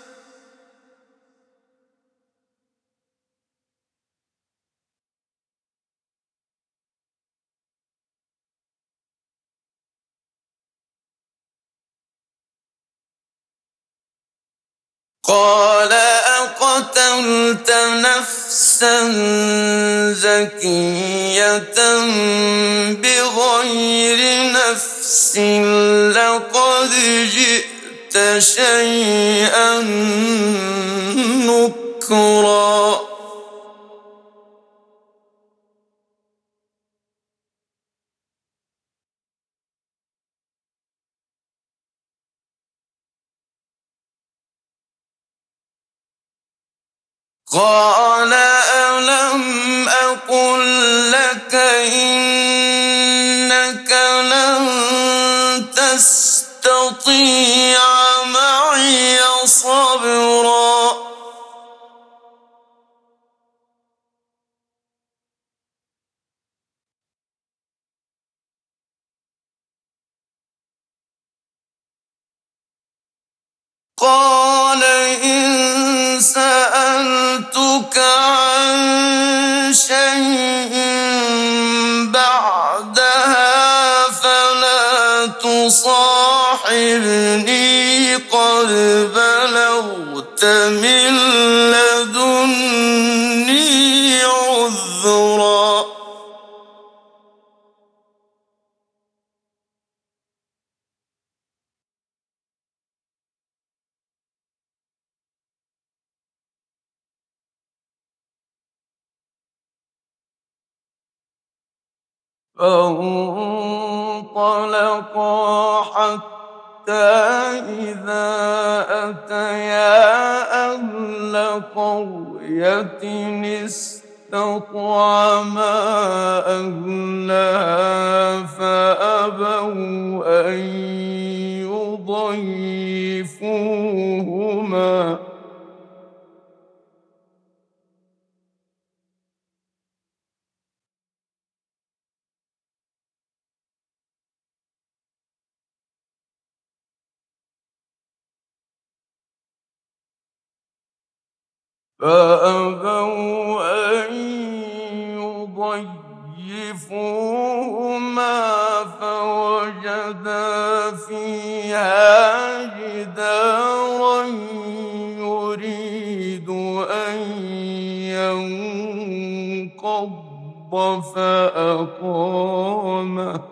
قال أقتلت نفسا زكية بغير نفس لقد جئت شيئا نكرا قال ألم أقل لك إنك لن تستطيع معي صبرا قال إن سألتك عن شيء بعدها فلا تصاحبني قد بلغت من لدني عذرا فانطلقا حتى إذا أتيا أهل قرية استطعما أهلها فأبوا أن يضيفوهما فوجدوا وجدا فيها جدارا يريد أن ينقض فأقامه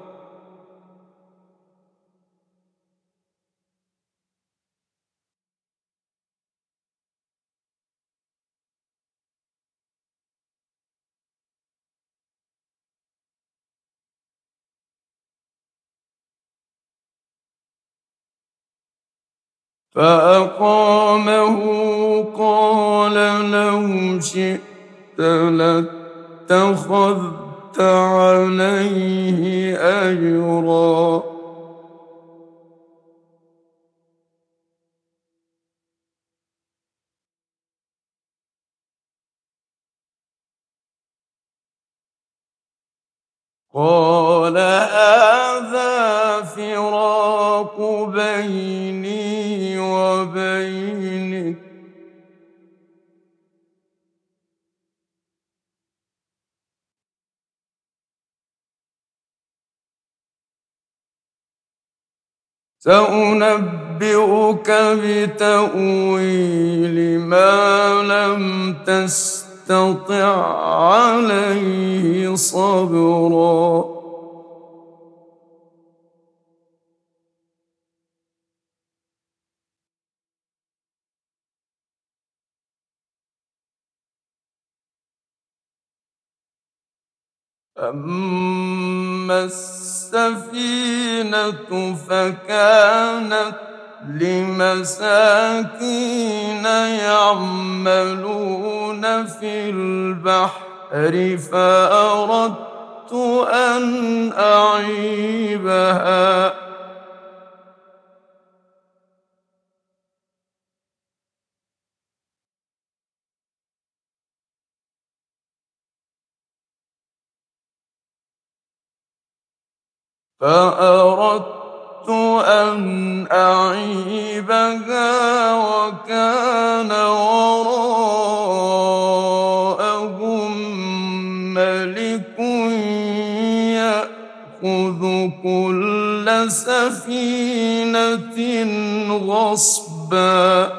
قال لو شئت لاتخذت عليه أجرا قال هذا فراق بيني وبينك سأنبئك بتأويل ما لم تستطع عليه صبرا أما السفينة فكانت لمساكين يعملون في البحر فأردت أن أعيبها فأردت أن أعيبها وكان وراءهم ملك يأخذ كل سفينة غصبا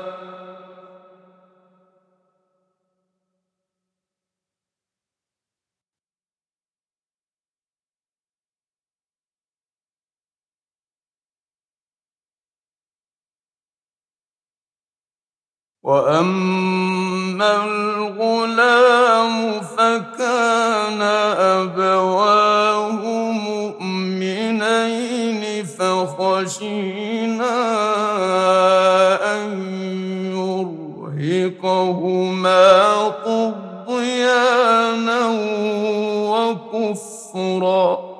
وأما الغلام فكان أبواه مؤمنين فخشينا أن يرهقهما طغيانا وكفرا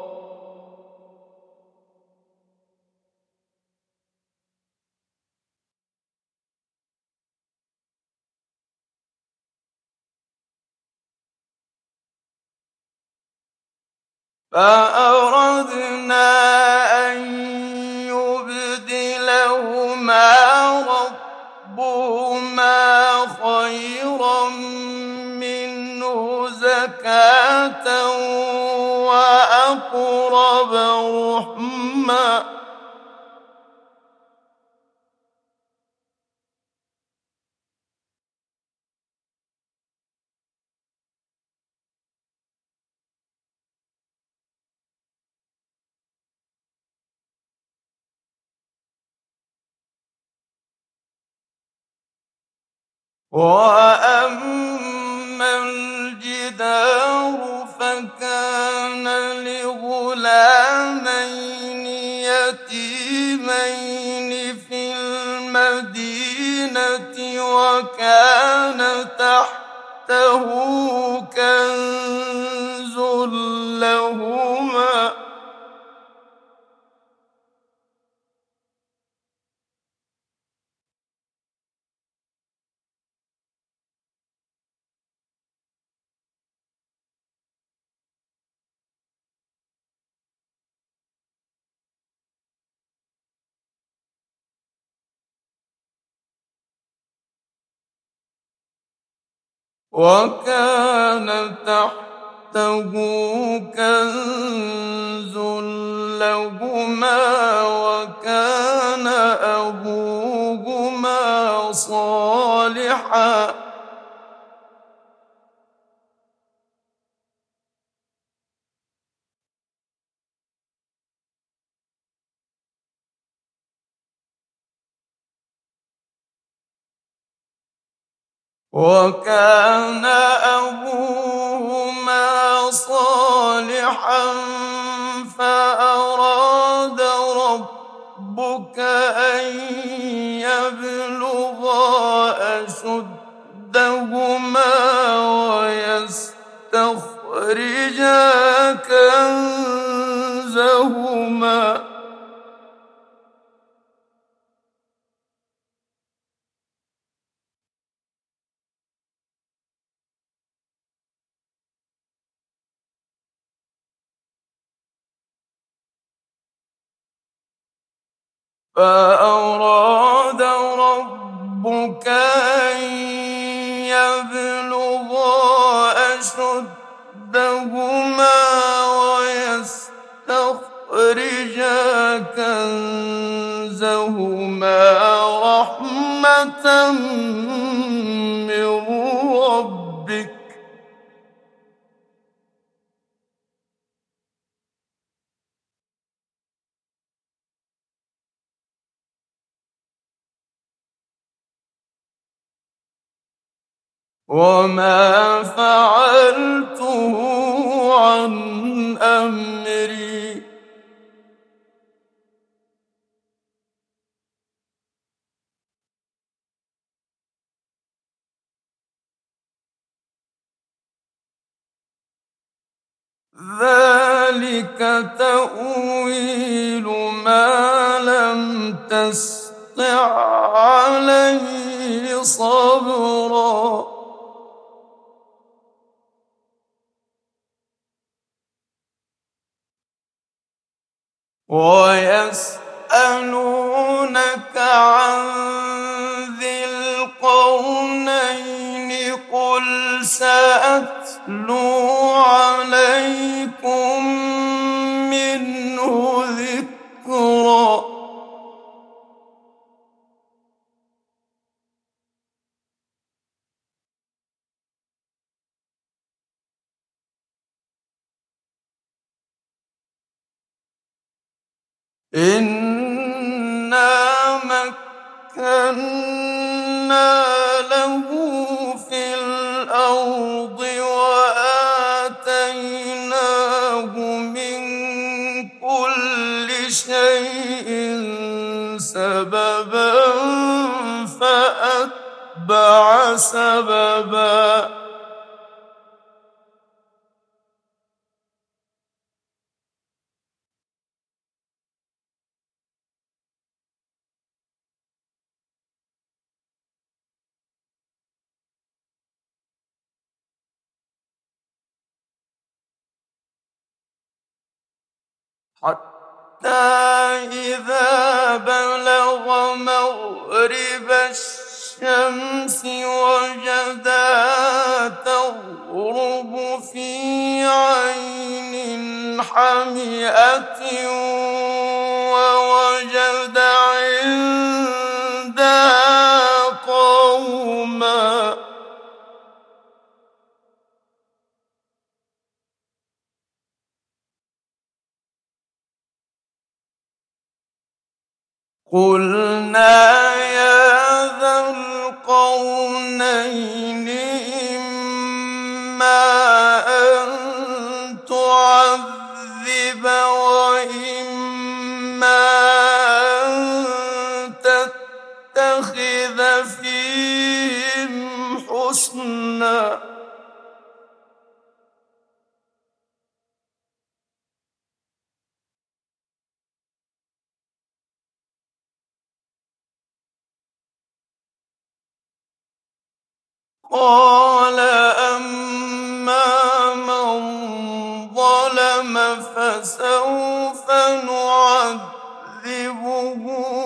فأردنا أن يبدلهما ربهما خيرا منه زكاة وأقرب رحما وأما الجدار فكان لغلامين يتيمين في المدينة وكان تحته كنز لهما وكان تحته تحته كنز لهما وكان أبوهما صالحا فأراد ربك أن يبلغا أشدهما ويستخرجا كنزهما فأراد ربك أن يبلغا أشدهما ويستخرجا كنزهما رحمة من ربك وما فعلته عن أمري ذلك تأويل ما لم تسطع عليه صبرا ويسألونك عن ذي القرنين قل سأتلو عليكم منه ذكرا إنا مكنا له في الأرض وآتيناه من كل شيء سببا فأتبع سببا حتى إذا بلغ مغرب الشمس وجدها تغرب في عين حمئة ووجد عندها قوما قلنا يا ذا القرنين إما أن تعذب وإما أن تتخذ فيهم حسنا قال أما من ظلم فسوف نعذبه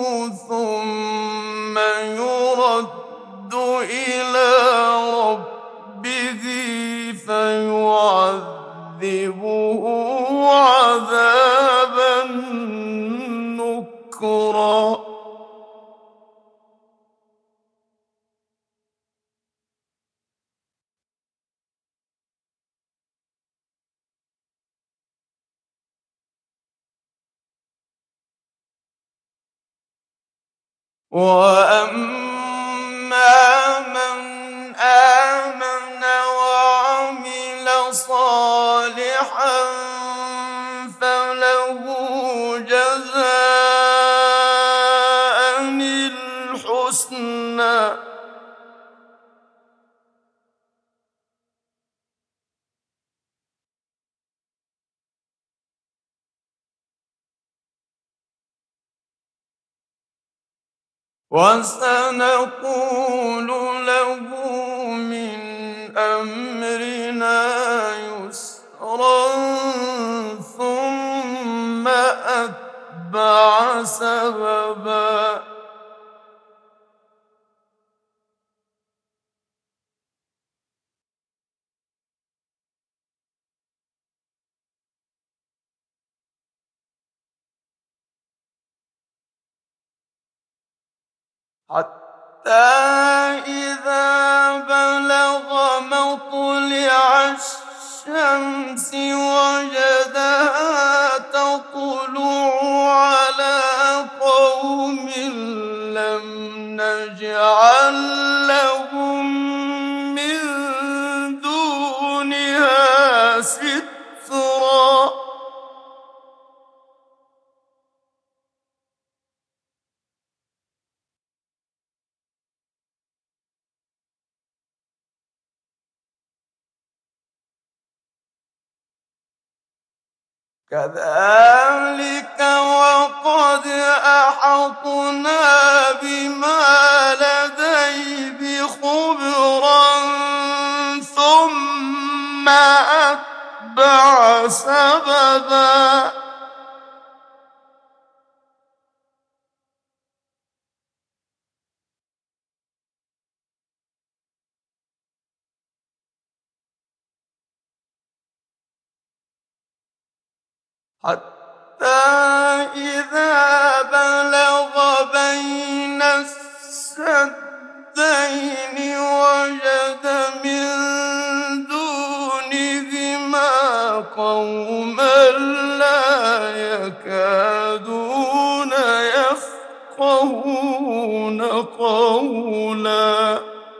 ثم يرد إلى ربه فيعذبه وأما من آمن وعمل صالحا فله جزاء الحسنى وسنقول له من أمرنا يسرا ثم أتبع سببا حتى إذا بلغ مطلع الشمس وجدها تطلع على قوم لم نجعل لهم من دونها سترا كذلك وقد أحطنا بما لديه خبرا ثم أتبع سببا حتى إذا بلغ بين السدين وجد من دونهما قوما لا يكادون يفقهون قولا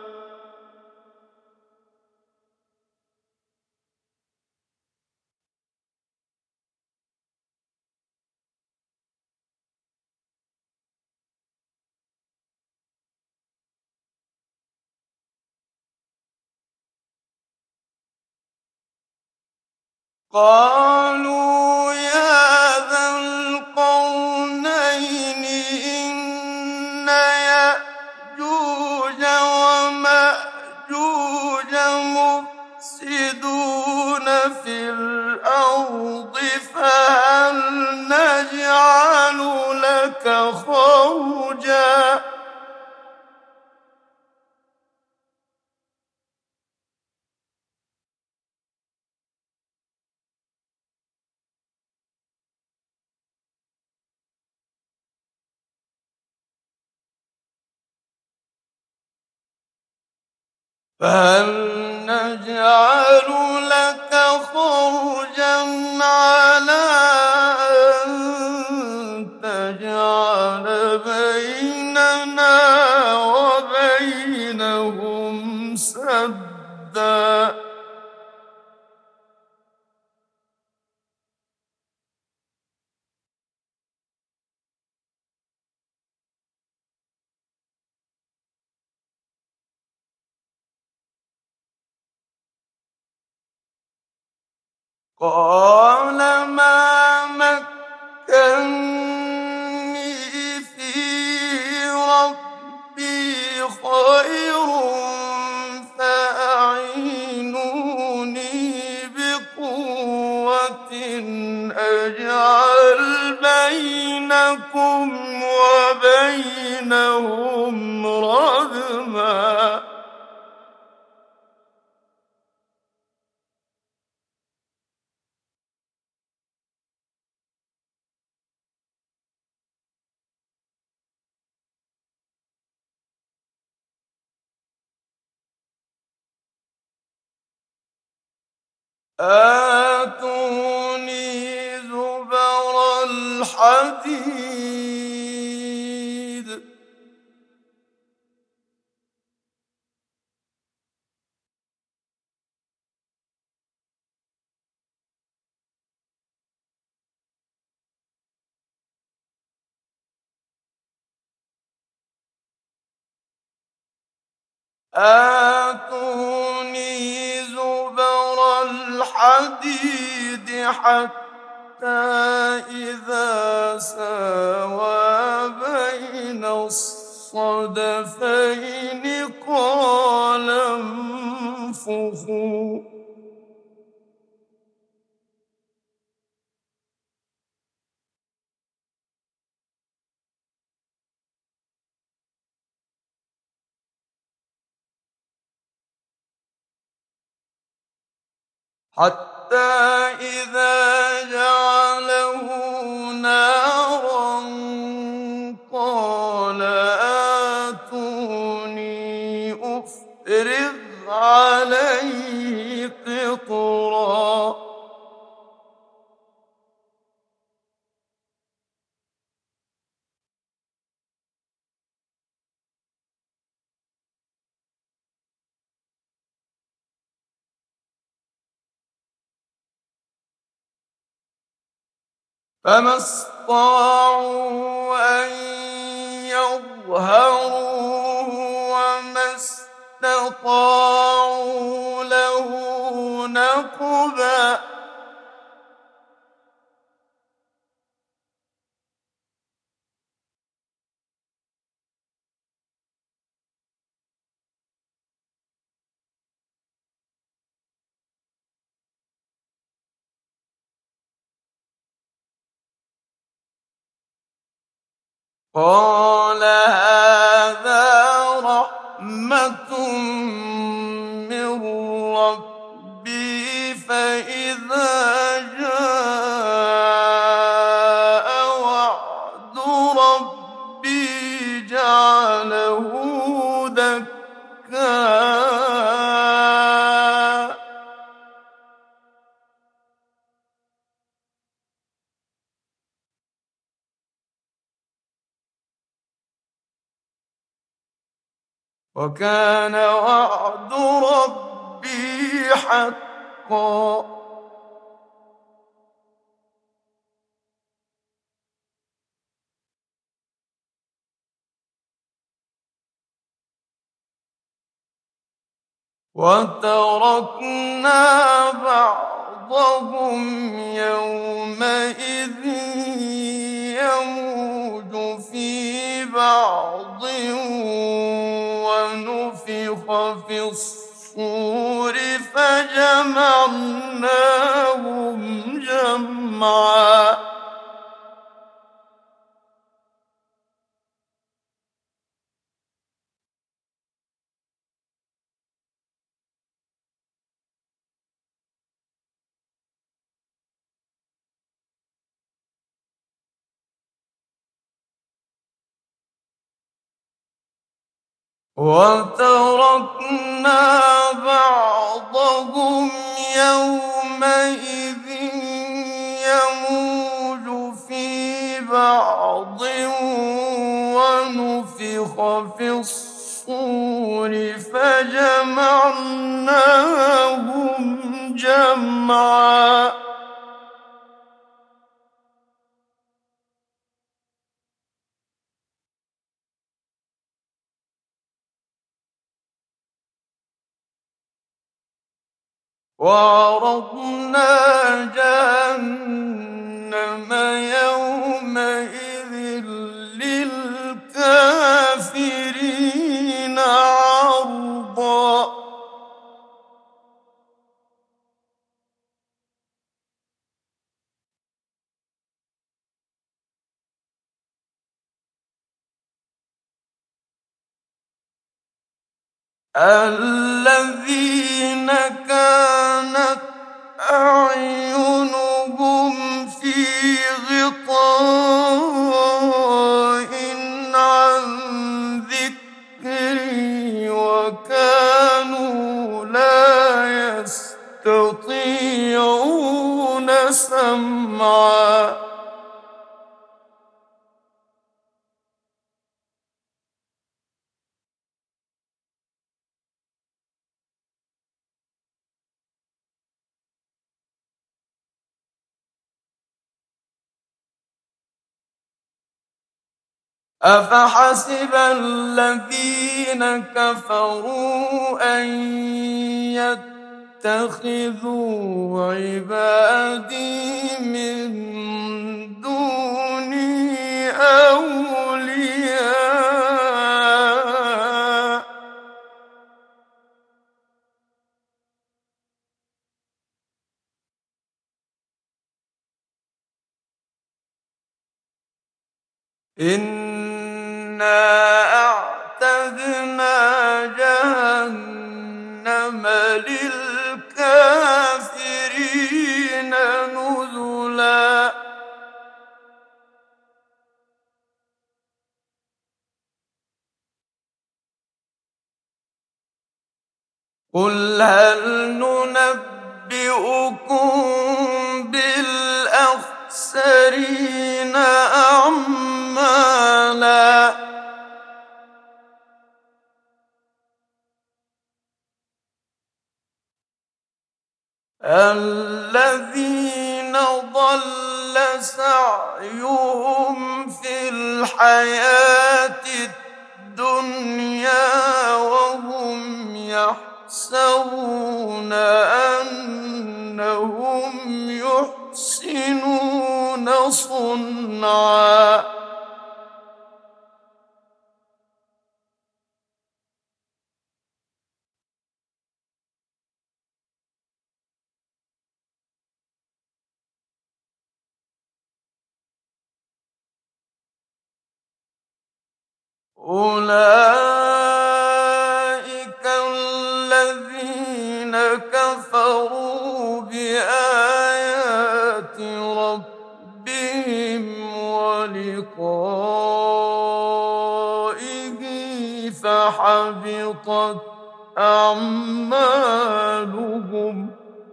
قالوا يا ذا القرنين إن يأجوج ومأجوج مفسدون في الأرض فهل نجعل لك خرجا فهل نجعل لك خرجا على أن تجعل بيننا وبينهم سدا قال ما مكني فيه ربي خير فأعينوني بقوة أجعل بينكم وبينهم ردما آتوني زبر الحديد آتوني زبر الحديد حتى إذا ساوى بين الصدفين قال انفخوا حتى إذا جعله نارا قال آتوني أفرغ عليه قطرا فما استطاعوا أن يظهروه وما استطاعوا له نقبا قال هذا رحمة من ربي فإذا جاء وعد ربي جعله دكا وكان وعد ربي حقا وتركنا بعضهم يومئذ يموج في بعض ونفخ في الصور فجمعناهم جمعا وتركنا بعضهم يومئذ يموج في بعض ونفخ في الصور فجمعناهم جمعا وعرضنا جهنم يومئذ للكافرين عرضا الذين كانت أعينهم في غطاء عن ذكري وكانوا لا يستطيعون سمعا أفحسب الذين كفروا أن يتخذوا عبادي من دوني أولياء إنا أعتدنا جهنم للكافرين نزلا قل هل ننبئكم بالأخسرين أعمالا الذين ضل سعيهم في الحياة الدنيا وهم يحسبون أنهم يحسنون صنعا أولئك الذين كفروا بآيات ربهم ولقائه فحبطت أعمالهم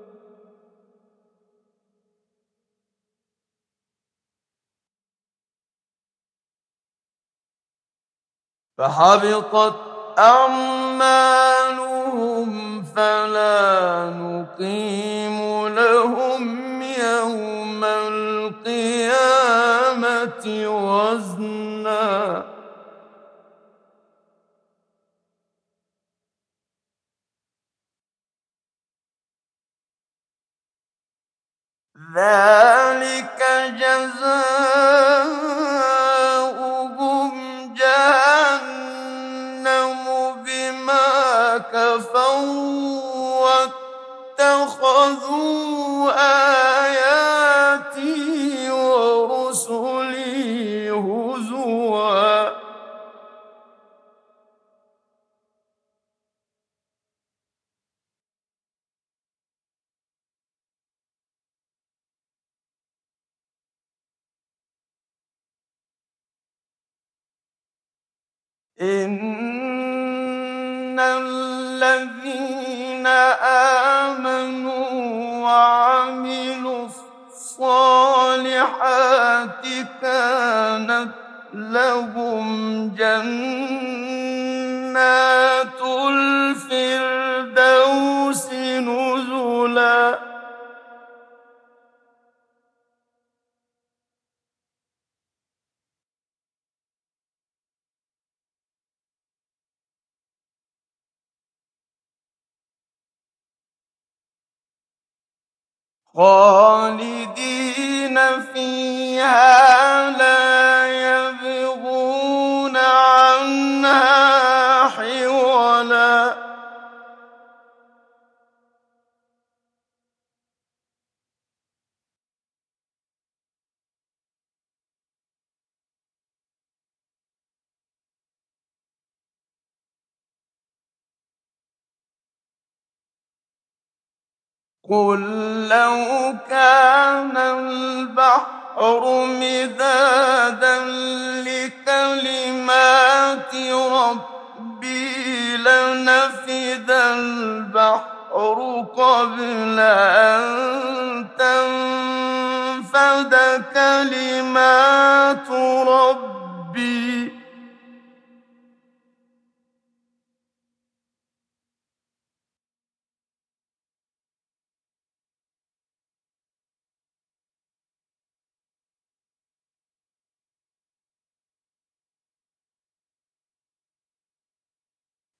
فلا نقيم لهم يوم القيامة وزنا ذلك جزاؤهم جهنم بما كفروا واتخذوا آياتي ورسلي هزوا إن الذين آمنوا وعملوا الصالحات كانت لهم جنات الفردوس نزلا خالدين فيها لا يبغون عنها حولا قل لو كان البحر مدادا لكلمات ربي لنفد البحر قبل أن تنفد كلمات ربي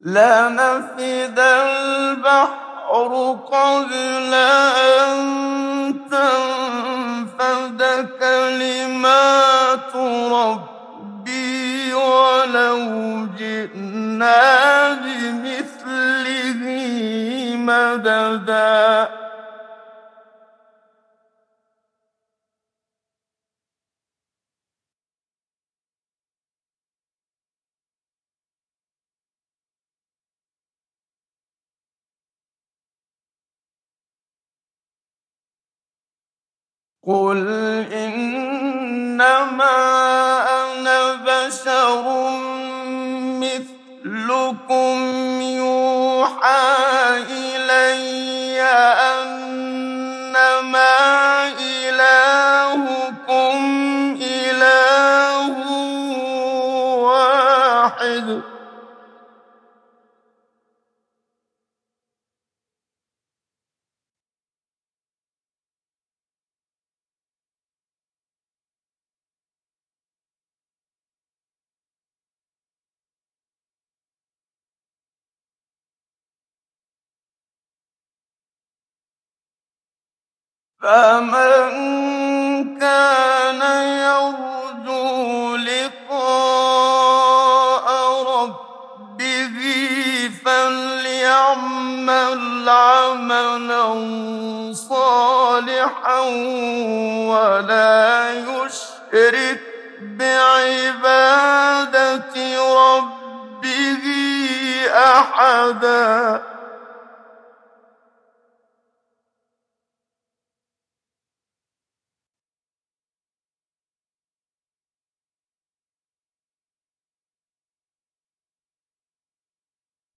لنفد البحر قبل أن تنفد كلمات ربي ولو جئنا بمثله مددا قل إنما أنا بشر مثلكم يوحى إلي أنما إلهكم إله واحد فمن كان يرجو لقاء ربه فليعمل عملا صالحا ولا يشرك بعبادة ربه أحدا